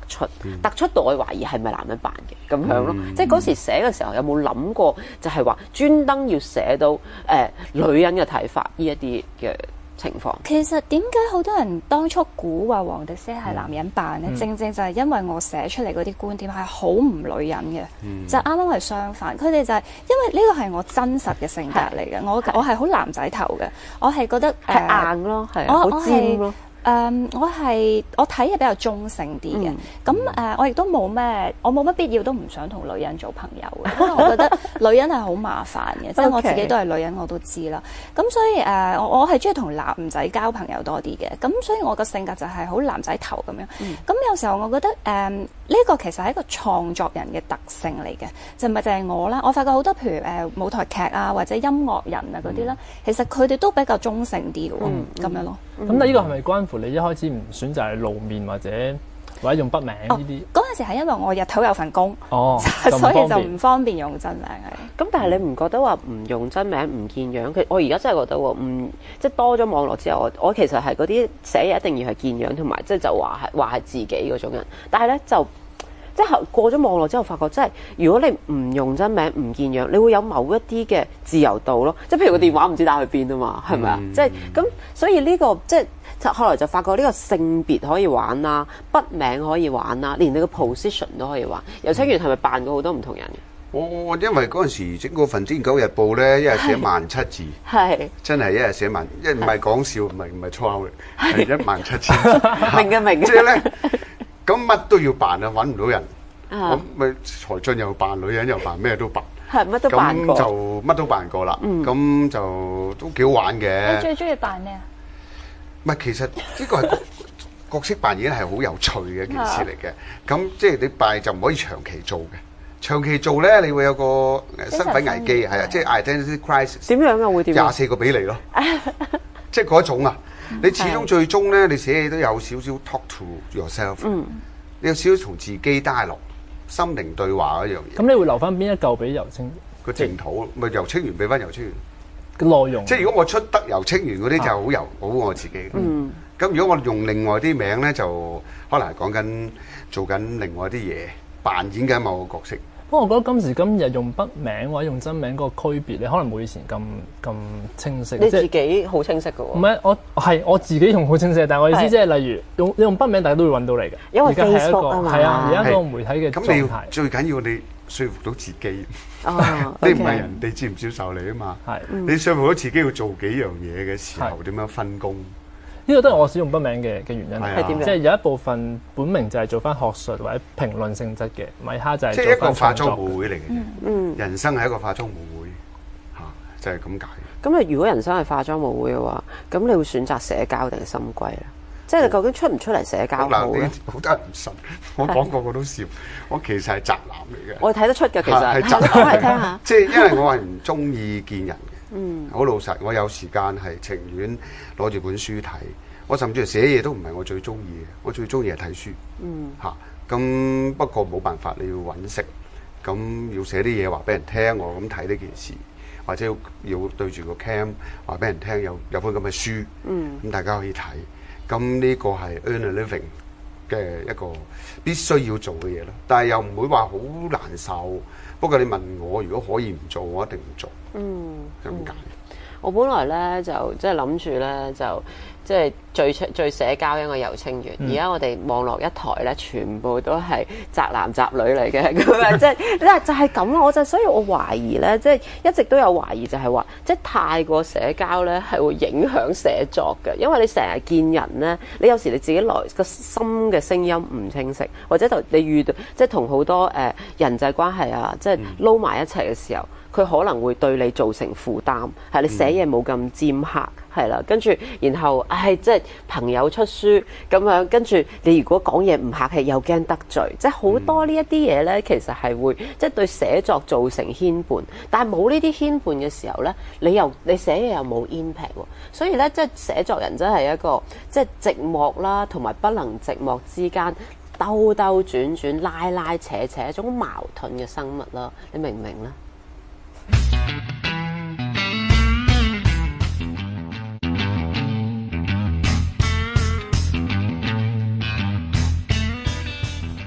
出，突出到我懷疑係咪男人扮嘅咁樣咯。 嗯、 即係嗰時寫嘅時候有冇諗過，就係話專登要寫到誒、呃、女人嘅睇法呢一啲嘅情況？ 其實點解好多人當初估話黃迪斯係男人扮咧？嗯、正正就係因為我寫出嚟嗰啲觀點係好唔女人嘅，嗯、就啱啱係相反。佢哋就係、是、因為呢個係我真實嘅性格嚟嘅，我我係好男仔頭嘅，我係覺得係、呃、硬咯，係好尖咯。 誒、um, 我係我睇嘢比較中性啲嘅，咁誒、嗯呃、我亦都冇咩，我冇乜必要都唔想同女人做朋友嘅，因為我覺得女人係好麻煩嘅，即係我自己都係女人我都知啦。咁所以誒、呃、我我係中意同男仔交朋友多啲嘅，咁所以我個性格就係好男仔頭咁樣。咁、嗯、有時候我覺得誒呢、呃這個其實係一個創作人嘅特性嚟嘅，就唔係淨係我啦。我發覺好多譬如誒、呃、舞台劇啊或者音樂人啊嗰啲啦，其實佢哋都比較中性啲嘅喎，咁、嗯嗯、樣咯。 咁但係呢個係咪關乎你一開始唔選擇係露面或者或者用筆名呢啲？ 嗰陣、哦、時係因為我日頭有份工， 哦、 所以就唔方便用真名係。 咁但係你唔覺得話唔用真名唔見樣？佢我而家真係覺得喎，唔即係多咗網絡之後，我我其實係嗰啲寫嘢一定要係見樣，同埋即係就話係話係自己嗰種人。但係咧就即係過咗網絡之後，發覺即係如果你唔用真名唔見樣，你會有某一啲嘅自由度咯。即係譬如個電話唔知打去邊啊嘛，係咪啊？即係咁，所以呢個即係。就後來就發覺呢個性別可以玩啦，筆名可以玩啦，連你個 position 都可以玩。游清源係咪扮過好多唔同人嘅？ 我因為嗰陣時整嗰份《癲狗日報》咧，一日寫萬七字，係真係一日寫萬，一唔係講笑，唔係唔係粗口嘅，係一萬七千。 明嘅明嘅。 即係咧，咁乜都要扮啊，揾唔到人，咁咪財進又扮，女人又扮，咩都扮。係乜都扮過。咁就乜都扮過啦，咁就都幾好玩嘅。 你最中意扮咩啊？ 唔係，其實呢個係角角色扮演係好有趣嘅一件事嚟嘅。咁即係你扮就唔可以長期做嘅。長期做咧，你會有個身份危機，係啊，即係 identity crisis。 點樣啊？會點？ 廿四個比例咯，即係嗰種啊！你始終最終咧，你寫嘢都有少少 talk to yourself。嗯。你有少少同自己 dialogue、心靈對話嗰樣嘢。 咁你會留翻邊一嚿俾游清？ 個淨土咪游清源俾翻游清源。 嘅內容， 即係如果我出得游清源嗰啲就好游好我自己。嗯。咁如果我用另外啲名咧，就可能係講緊做緊另外啲嘢，扮演緊某個角色。 不過我覺得今時今日用筆名或者用真名嗰個區別，你可能冇以前咁咁清晰。 你自己好清晰嘅喎。唔係，我係我自己用好清晰，但係我意思即係例如用你用筆名，大家都會揾到你嘅。 因為 Facebook 啊嘛。 係啊，而家個媒體嘅狀態。 咁你要最緊要你說服到自己。哦。你唔係人哋接唔接受你啊嘛。係。你說服到自己要做幾樣嘢嘅時候，點樣分工？ 呢個都係我使用筆名嘅嘅原因， 係點樣？ 即係有一部分本名就係做翻學術或者評論性質嘅，米哈就係即係一個化妝舞會嚟嘅。嗯，人生係一個化妝舞會，嚇就係咁解。 咁你如果人生係化妝舞會嘅話，咁你會選擇社交定係深閨咧？即係你究竟出唔出嚟社交好咧？ 好多人唔信，我講個個都笑。我其實係宅男嚟嘅。 我睇得出嘅，其實係宅男。 講嚟聽下。 即係因為我係唔中意見人嘅。嗯，好老實，我有時間係情願攞住本書睇，我甚至係寫嘢都唔係我最中意嘅，我最中意係睇書。嗯，嚇、啊，咁不過冇辦法，你要揾食，咁要寫啲嘢話俾人聽，我咁睇呢件事，或者要要對住個 cam 話俾人聽，有有本咁嘅書，嗯，咁大家可以睇，咁呢個係 earn a living 嘅一個必須要做嘅嘢咯，但係又唔會話好難受。不過你問我，如果可以唔做，我一定唔做。嗯，就咁解。 我本來咧就即係諗住咧就即係最最社交一個游清源。而家、嗯、我哋網絡一台咧，全部都係宅男宅女嚟嘅，咁啊即係就係咁咯。我就所以我懷疑咧，即係一直都有懷疑就，就係話即係太過社交咧，係會影響寫作嘅。因為你成日見人咧，你有時你自己內個心嘅聲音唔清晰，或者就你遇到即係同好多誒、呃、人際關係啊，即係撈埋一齊嘅時候。佢可能會對你造成負擔，係你寫嘢冇咁尖刻，係啦，跟住然後唉，即係朋友出書咁樣，跟住你如果講嘢唔客氣又驚得罪，即係好多呢一啲嘢咧，其實係會即係對寫作造成牽絆。但係冇呢啲牽絆嘅時候咧，你又你寫嘢又冇 impact 喎，所以咧即係寫作人真係一個即係寂寞啦，同埋不能寂寞之間兜兜轉轉、拉拉扯扯一種矛盾嘅生物啦，你明唔明咧？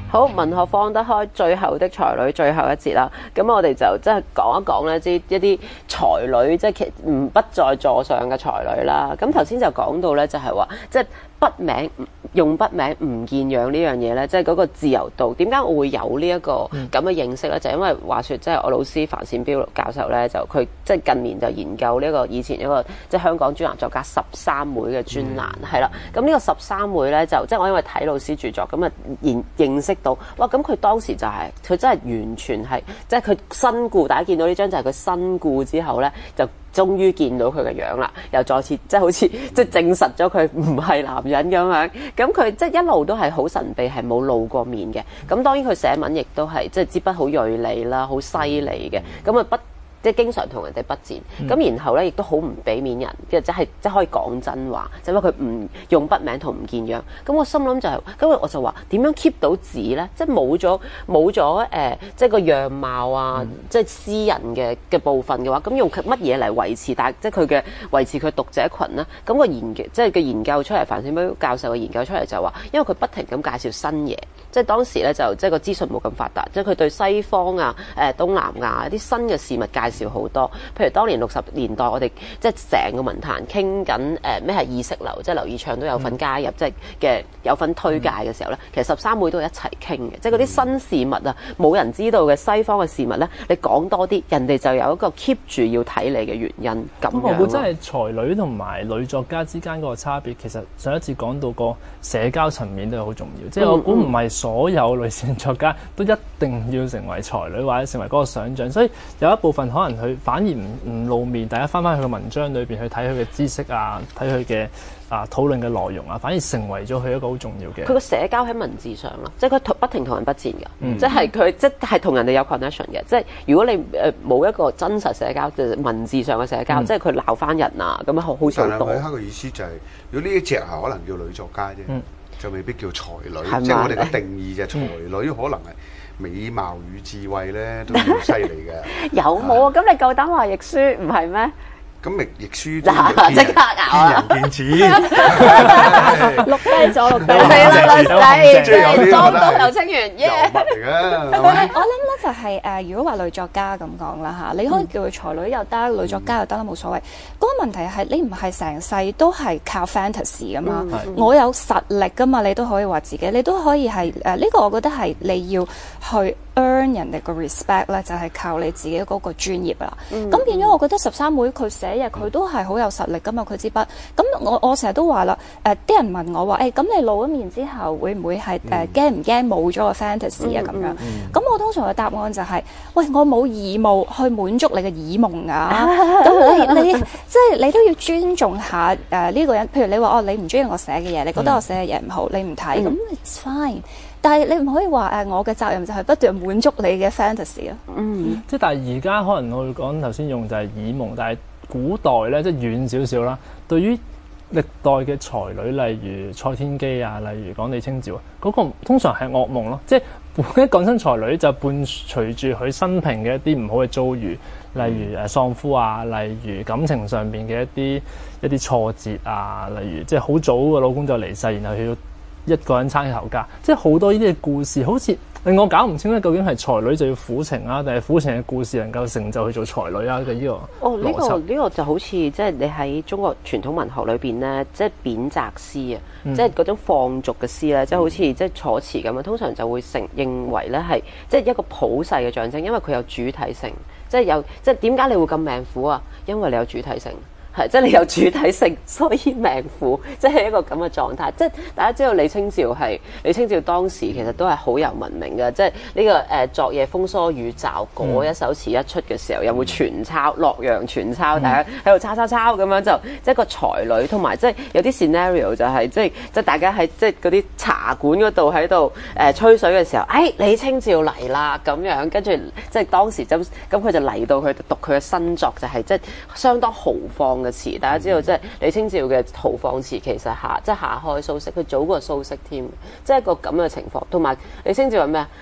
好，文學放得開，最後的才女最後一節啦。咁我哋就即係講一講咧，即一啲才女，即係其唔不在座上嘅才女啦。咁頭先就講到咧，就係話即係筆名用筆名唔見樣呢樣嘢咧，即係嗰個自由度。點解我會有呢一個咁嘅認識咧？就因為話說，即係我老師樊善標教授咧，就佢即係近年就研究呢一個以前一個即係香港專欄作家十三妹嘅專欄係啦。咁呢個十三妹咧，就即係我因為睇老師著作咁啊，認認識到哇！咁佢當時就係、是、佢真係完全係即係佢身故，大家見到呢張就係佢身故之後咧，就終於見到佢嘅樣啦，又再次即係好似即係證實咗佢唔係男人咁樣。咁佢即係一路都係好神秘，係冇露過面嘅。咁當然佢寫文亦都係即係支筆好鋭利啦，好犀利嘅。咁啊不即係經常同人哋筆戰，咁、嗯、然後咧亦都好唔俾面人，即係即係可以講真話，就因為佢唔用筆名同唔見樣。咁我心諗就係、是，咁我就話點樣 keep 到字咧？即係冇咗冇咗誒，即係個樣貌啊，嗯、即係私人嘅嘅部分嘅話，咁用乜嘢嚟維持？但即係佢嘅維持佢讀者群咧。咁、那個研究即係嘅研究出嚟，樊善標教授嘅研究出嚟就話，因為佢不停咁介紹新嘢，即係當時咧就即係個資訊冇咁發達，即係佢對西方啊、誒、呃、東南亞一啲新嘅事物介紹好多。譬如當年六十年代，我哋即係成個文壇傾緊誒咩係意識流，即係劉以鬯都有份加入，嗯、即係嘅有份推介嘅時候咧，其實十三妹都一齊傾嘅，即係嗰啲新事物啊，冇人知道嘅西方嘅事物咧，你講多啲，人哋就有一個 keep 住要睇你嘅原因咁樣。 我估真係才女同埋女作家之間嗰個差別，其實上一次講到個社交層面都係好重要，即係、嗯、我估唔係所有女性作家都一定要成為才女或者成為嗰個想像，所以有一部分可能佢反而唔唔露面，大家翻翻去個文章裏邊去睇佢嘅知識啊，睇佢嘅啊討論嘅內容啊，反而成為咗佢一個好重要嘅。 佢個社交喺文字上咯，即係佢不停同人筆戰㗎、嗯，即係佢即係同人哋有 connection 嘅。即係如果你誒冇一個真實社交，就是、文字上嘅社交，嗯、即係佢鬧翻人啊，咁樣好好似好多。 但係佢嘅意思就係、是，如果呢一隻係可能叫女作家啫，嗯、就未必叫才女。即係我哋嘅定義就係才女，嗯、可能係。美貌與智慧咧都好犀利嘅， 有冇啊？咁你夠膽話譯書唔係咩？ 咁譯譯書嗱，即刻見仁見智， 錄低咗，錄低係啦，女仔即係有啲裝到劉清源， 尤物嚟嘅。 但係我諗咧就係誒，如果話女作家咁講啦嚇，你可以叫佢才女又得，女作家又得啦，冇所謂。嗰個問題係你唔係成世都係靠 fantasy 噶嘛，我有實力噶嘛，你都可以話自己，你都可以係誒呢個，我覺得係你要去 earn 人哋個 respect 咧，就係靠你自己嗰個專業啦。咁變咗，我覺得十三妹佢寫嘢佢都係好有實力噶嘛，佢支筆。咁我我成日都話啦，誒啲人問我話，誒咁你露咗面之後會唔會係誒驚唔驚冇咗個 fantasy 啊咁樣？咁我通常嘅答案就係，喂，我冇義務去滿足你嘅耳夢啊。咁你你即係你都要尊重下誒呢個人。譬如你話哦，你唔中意我寫嘅嘢，你覺得我寫嘅嘢唔好，你唔睇，咁 it's fine。但係你唔可以話誒，我嘅責任就係不斷滿足你嘅 fantasy 啊。嗯， 即係但係而家可能我會講頭先用就係耳夢，但係古代咧即係遠少少啦。對於歷代嘅才女，例如蔡天機啊，例如講李清照啊，嗰、那個通常係噩夢咯。即係一講親才女就伴隨住佢生平嘅一啲唔好嘅遭遇，例如誒喪夫啊，例如感情上邊嘅一啲一啲挫折啊，例如即係好早個老公就離世，然後佢要一個人撐起頭家，即係好多呢啲嘅故事，好似令我搞唔清咧，究竟係才女就要苦情啊，定係苦情嘅故事能夠成就去做才女啊嘅呢個哦，呢、這個呢、這個就好似即係你喺中國傳統文學裏邊咧，即係貶謫詩啊，嗯、即係嗰種放逐嘅詩咧，即係好似即係楚辭咁啊，通常就會成認為咧係即係一個普世嘅象徵，因為佢有主體性，即係有即係點解你會咁命苦啊？因為你有主體性。係，即係你有主體性，所以命苦，即係一個咁嘅狀態。即係大家知道李清照係李清照當時其實都係好有文明嘅，即係呢、這個誒、呃、昨夜風疏雨驟嗰一首詞一出嘅時候，有冇傳抄洛陽傳抄？大家喺度抄抄抄咁樣就即係個才女，同埋即係有啲 scenario 就係、是、即係即係大家喺即係嗰啲茶館嗰度喺度誒吹水嘅時候，誒李清照嚟啦咁樣，跟住即係當時就咁佢就嚟到佢讀佢嘅新作，就係即係相當豪放嘅詞，大家知道即係李清照嘅豪放詞其實下即係下開蘇軾，佢早過蘇軾添，即係一個咁嘅情況。同埋李清照係咩啊？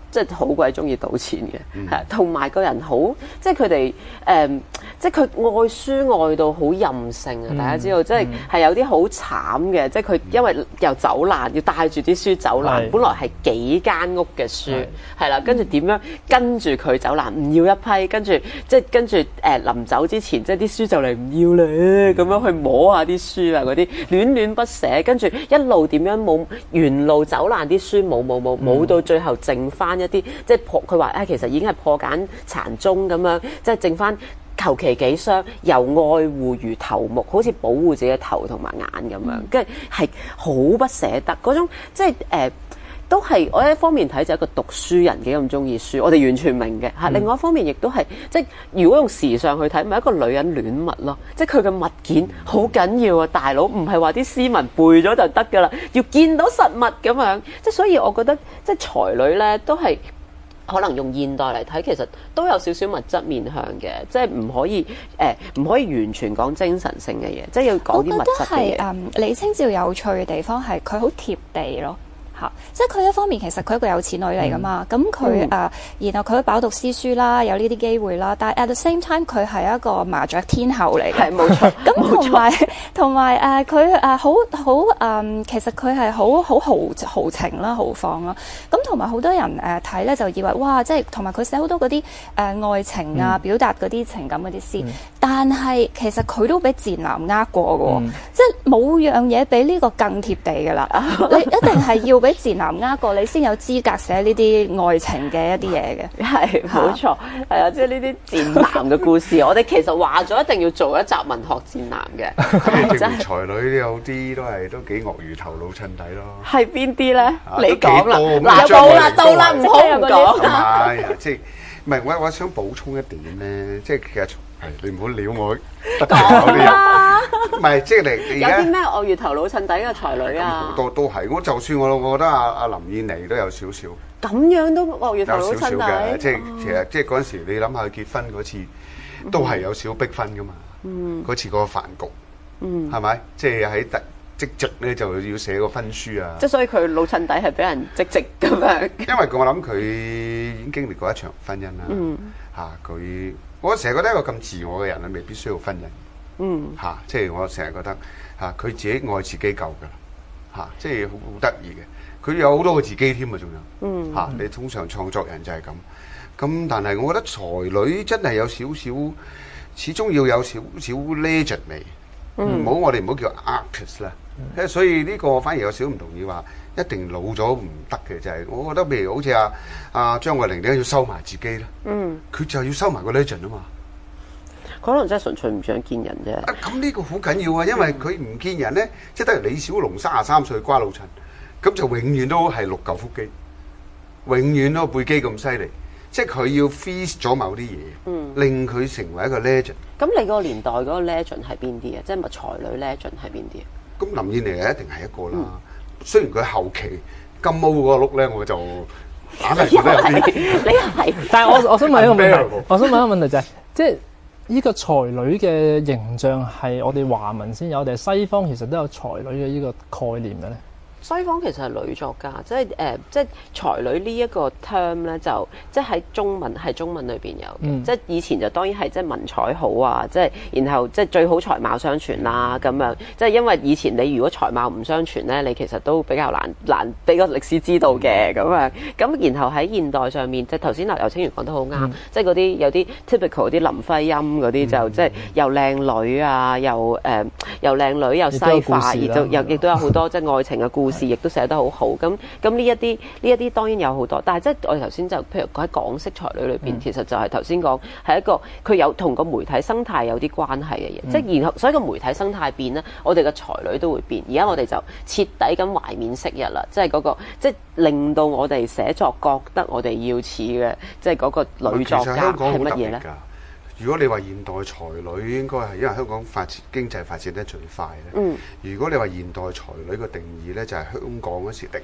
即係好鬼中意賭錢嘅，係同埋個人好，即係佢哋誒，即係佢愛書愛到好任性啊！嗯、大家知道，即係係有啲好慘嘅，即係佢因為又走難，要帶住啲書走難，是本來係幾間屋嘅書，係啦是，跟住點樣跟住佢走難，唔要一批，跟住即係跟住誒臨走之前，即係啲書就嚟唔要咧，咁樣去摸下啲書啊嗰啲，戀戀不捨，跟住一路點樣冇沿路走難啲書冇冇冇冇到最後剩翻一啲，即係破佢話誒其實已經係破繭殘蹤咁樣，即係剩翻求其幾雙，由愛護如頭目，好似保護自己嘅頭同埋眼咁樣，跟住係好不捨得嗰種，即係誒。呃都係我一方面睇就係一個讀書人幾咁中意書，我哋完全明嘅嚇。嗯、另外一方面亦都係即係如果用時尚去睇，咪一個女人戀物咯，即係佢嘅物件好緊要啊！大佬唔係話啲詩文背咗就得㗎啦，要見到實物咁樣。即係所以我覺得即係才女咧都係可能用現代嚟睇，其實都有少少物質面向嘅，即係唔可以誒唔、呃、可以完全講精神性嘅嘢，即係要講啲物質嘅嘢。 誒、嗯，李清照有趣嘅地方係佢好貼地咯。即係佢一方面其實佢一個有錢女嚟噶嘛，咁佢誒，然後佢飽讀詩書啦，有呢啲機會啦，但係 at the same time 佢係一個麻雀天后嚟嘅， 係冇錯。 咁同埋同埋誒佢誒好好誒，其實佢係好好豪豪情啦、豪放啦。咁同埋好多人誒睇咧就以為哇，即係同埋佢寫好多嗰啲誒愛情啊，嗯、表達嗰啲情感嗰啲詩，嗯、但係其實佢都俾賤男呃過嘅喎，嗯、即係冇樣嘢比呢個更貼地嘅啦。你一定係要俾賤男呃過你先有資格寫呢啲愛情嘅一啲嘢嘅， 係冇錯，係啊，即係呢啲賤男嘅故事，我哋其實話咗一定要做一集文學賤男嘅， 真係才女有啲都係都幾鱷魚頭老襯底咯。 係邊啲咧？你講啦， 嗱到啦到啦，唔好唔講。 係啊，即係唔係我我想補充一點咧，即係其實係你唔好撩我得罪啲人。唔係，即係你你而家有啲咩鱷魚頭老襯底嘅才女啊？ 好多都係，我就算我我覺得阿阿林燕妮都有少少。 咁樣都鱷魚頭老襯底。有少少嘅，即係其實即係嗰陣時，你諗下佢結婚嗰次，都係有少逼婚噶嘛。嗯。嗰次嗰個飯局，嗯，係咪？即係喺特即席咧，就要寫個婚書啊。即係所以佢老襯底係俾人即席咁樣。 因為我諗佢已經經歷過一場婚姻啦。嗯。嚇佢，我成日覺得一個咁自我嘅人咧，未必需要婚姻。嗯，嚇、啊，即係我成日覺得嚇，佢、啊、自己愛自己夠㗎啦，嚇、啊，即係好好得意嘅。佢有好多個自己添啊，仲有，嗯，嚇、啊，你通常創作人就係咁。咁但係我覺得才女真係有少少，始終要有少少 legend 味，唔好、嗯、我哋唔好叫 artist 啦。嗯、所以呢個反而有少唔同意話，一定老咗唔得嘅就係、是，我覺得譬如好似阿阿張愛玲點解要收埋自己咧？嗯，佢就要收埋個 legend 啊嘛。 可能真係純粹唔想見人啫。 啊，咁呢個好緊要啊，因為佢唔見人咧，嗯、即係等於李小龍三十三歲瓜老襯，咁就永遠都係六嚿腹肌，永遠都背肌咁犀利，即係佢要 freeze 咗某啲嘢，嗯、令佢成為一個 legend。 咁你嗰個年代嗰個 legend 係邊啲啊？即係咪才女 legend 係邊啲啊？ 咁林燕妮一定係一個啦。嗯、雖然佢後期金毛嗰個碌咧，我就硬係覺得有啲。 你係， 但係我我想問一個問題，我想問一個問題就係、是，即係。呢個才女嘅形象係我哋華文先有，定係西方其實都有才女嘅呢個概念嘅咧？ 西方其實係女作家，即係誒、呃，即係才女呢一個 term 咧，就即係喺中文係中文裏邊有嘅。嗯、即係以前就當然係即係文采好啊，即係然後即係最好才貌相傳啦咁樣。即係因為以前你如果才貌唔相傳咧，你其實都比較難難俾個歷史知道嘅咁樣。咁然後喺現代上面，即係頭先劉清源講得好啱，嗯、即係嗰啲有啲 typical 啲林徽因嗰啲就、嗯、即係又靚女啊，又誒、呃、又靚女又西化，亦都又亦都有好多即係愛情嘅故事。亦都寫得好好，咁咁呢一啲呢一啲當然有好多，但係即係我哋頭先就譬如喺港式才女裏邊，嗯、其實就係頭先講係一個佢有同個媒體生態有啲關係嘅嘢，嗯、即係然後所以個媒體生態變咧，我哋嘅才女都會變。而家我哋就徹底咁懷緬昔日啦，即係嗰個即係令到我哋寫作覺得我哋要似嘅，即係嗰個女作家係乜嘢咧？ 如果你話現代才女，應該係因為香港發展經濟發展得最快咧。嗯。如果你話現代才女個定義咧，就係香港嗰時定落嚟。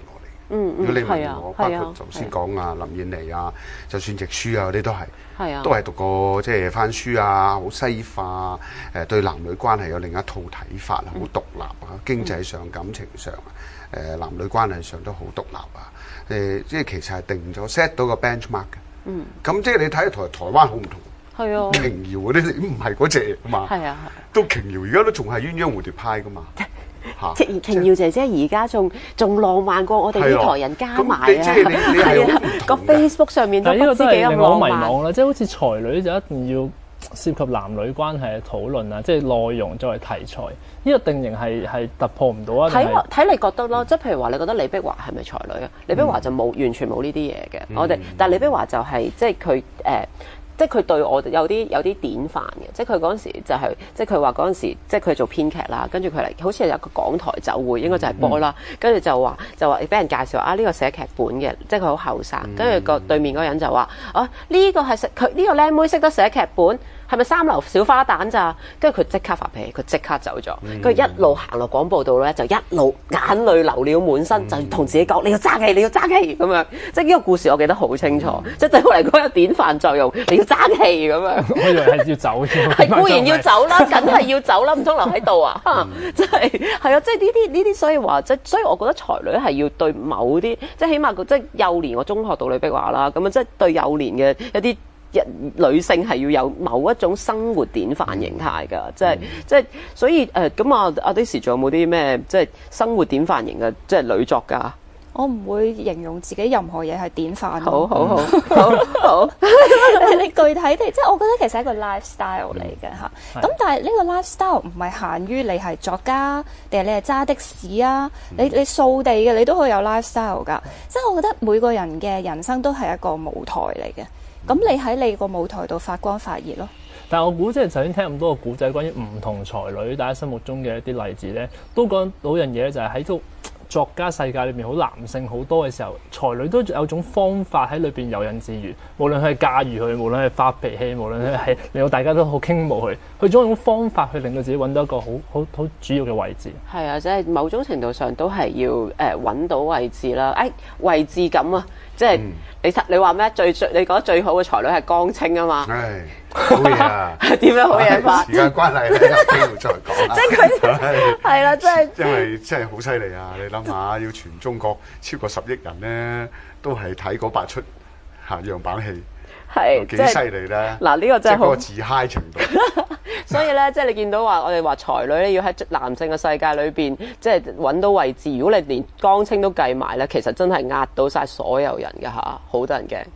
嗯嗯如果你問係啊我，包係啊括頭先講啊林燕妮啊，就算直書啊嗰啲都係。 係啊， 都係讀過即係翻書啊，好西化，誒對男女關係有另一套睇法，好獨立啊，經濟上、感情上，誒男女關係上都好獨立啊，誒即係其實係定咗 set 到個 benchmark 嘅。嗯，咁即係你睇台台灣好唔同。 係啊， 瓊瑤嗰啲你唔係嗰只嘛。 係啊， 都瓊瑤而家都仲係鴛鴦蝴蝶派噶嘛。嚇！ 瓊瓊瑤姐姐而家仲仲浪漫過我哋呢台人加埋啊！ 咁你即係你你係好唔個同嘅 Facebook 上面都但係呢不知幾咁個真係令我好浪漫。 迷茫啦，即係好似才女就一定要涉及男女關係嘅討論啊，即係內容作為題材，呢個定型係係突破唔到啊！定係睇睇你覺得咯，即係譬如話，你覺得李碧華係咪才女啊？李碧華就冇完全冇呢啲嘢嘅，我哋但係李碧華就係即係佢誒。即係佢對我有啲有啲典範嘅，即係佢嗰陣時就係、是，即係佢話嗰陣時，即係佢做編劇啦，跟住佢嚟，好似係有個港台酒會，應該就係播啦，跟住就話就話俾人介紹啊呢、這個寫劇本嘅，即係佢好後生，跟住個對面嗰個人就話啊呢、這個係佢呢個靚妹識得寫劇本。係咪三流小花旦咋？跟住佢即刻發脾氣，佢即刻走咗。佢、嗯、一路行落廣播道咧，就一路眼淚流了滿身，嗯、就同自己講：你要揸氣，你要揸氣咁樣。即係呢個故事我記得好清楚，嗯、即係對我嚟講有典範作用。你要揸氣咁樣。 我以為係要走添。 係固然要走啦，梗係要走啦，唔通留喺度啊？嗯、即係係啊！即係呢啲呢啲，所以話即係，所以我覺得才女係要對某啲，即係起碼即係幼年，我中學讀李碧華啦，咁啊，即係對幼年嘅一啲。女性係要有某一種生活典範形態㗎，即係即係，所以誒咁啊，阿 Daisy仲有冇啲咩即係生活典範型嘅即係女作家？ 我唔會形容自己任何嘢係典範。 好好好好好， 你具體地，即係我覺得其實係一個 lifestyle 嚟嘅嚇。咁、嗯、但係呢個 lifestyle 唔係限於你係作家，定係你係揸的士啊？嗯、你你掃地嘅，你都可以有 lifestyle 㗎。即係我覺得每個人嘅人生都係一個舞台嚟嘅。咁你喺你個舞台度發光發熱咯。 但係我估即係頭先聽咁多個古仔，關於唔同才女大家心目中嘅一啲例子咧，都講到樣嘢就係喺個作家世界裏面好男性好多嘅時候，才女都有種方法喺裏邊游刃自如。無論係駕馭佢，無論係發脾氣，無論係係令到大家都好傾慕佢，佢總有種方法去令到自己揾到一個好好好主要嘅位置。 係啊，即係某種程度上都係要誒揾到位置啦。誒位置感啊，即係。嗯你你話咩？最最你覺得最好嘅才女係江青啊嘛？ 唉，好嘢啊！ 點樣好嘢法？ 時間關係咧，有機會再講。 即係佢係啦，即係因為真係好犀利啊！你諗下，要全中國超過十億人咧，都係睇嗰八出嚇樣板戲，係幾犀利咧！ 嗱，呢個真係好自嗨程度。 所以咧，即係你見到話，我哋話才女咧，要喺男性嘅世界裏邊，即係揾到位置。如果你連江青都計埋咧，其實真係壓到晒所有人嘅嚇，好得人驚。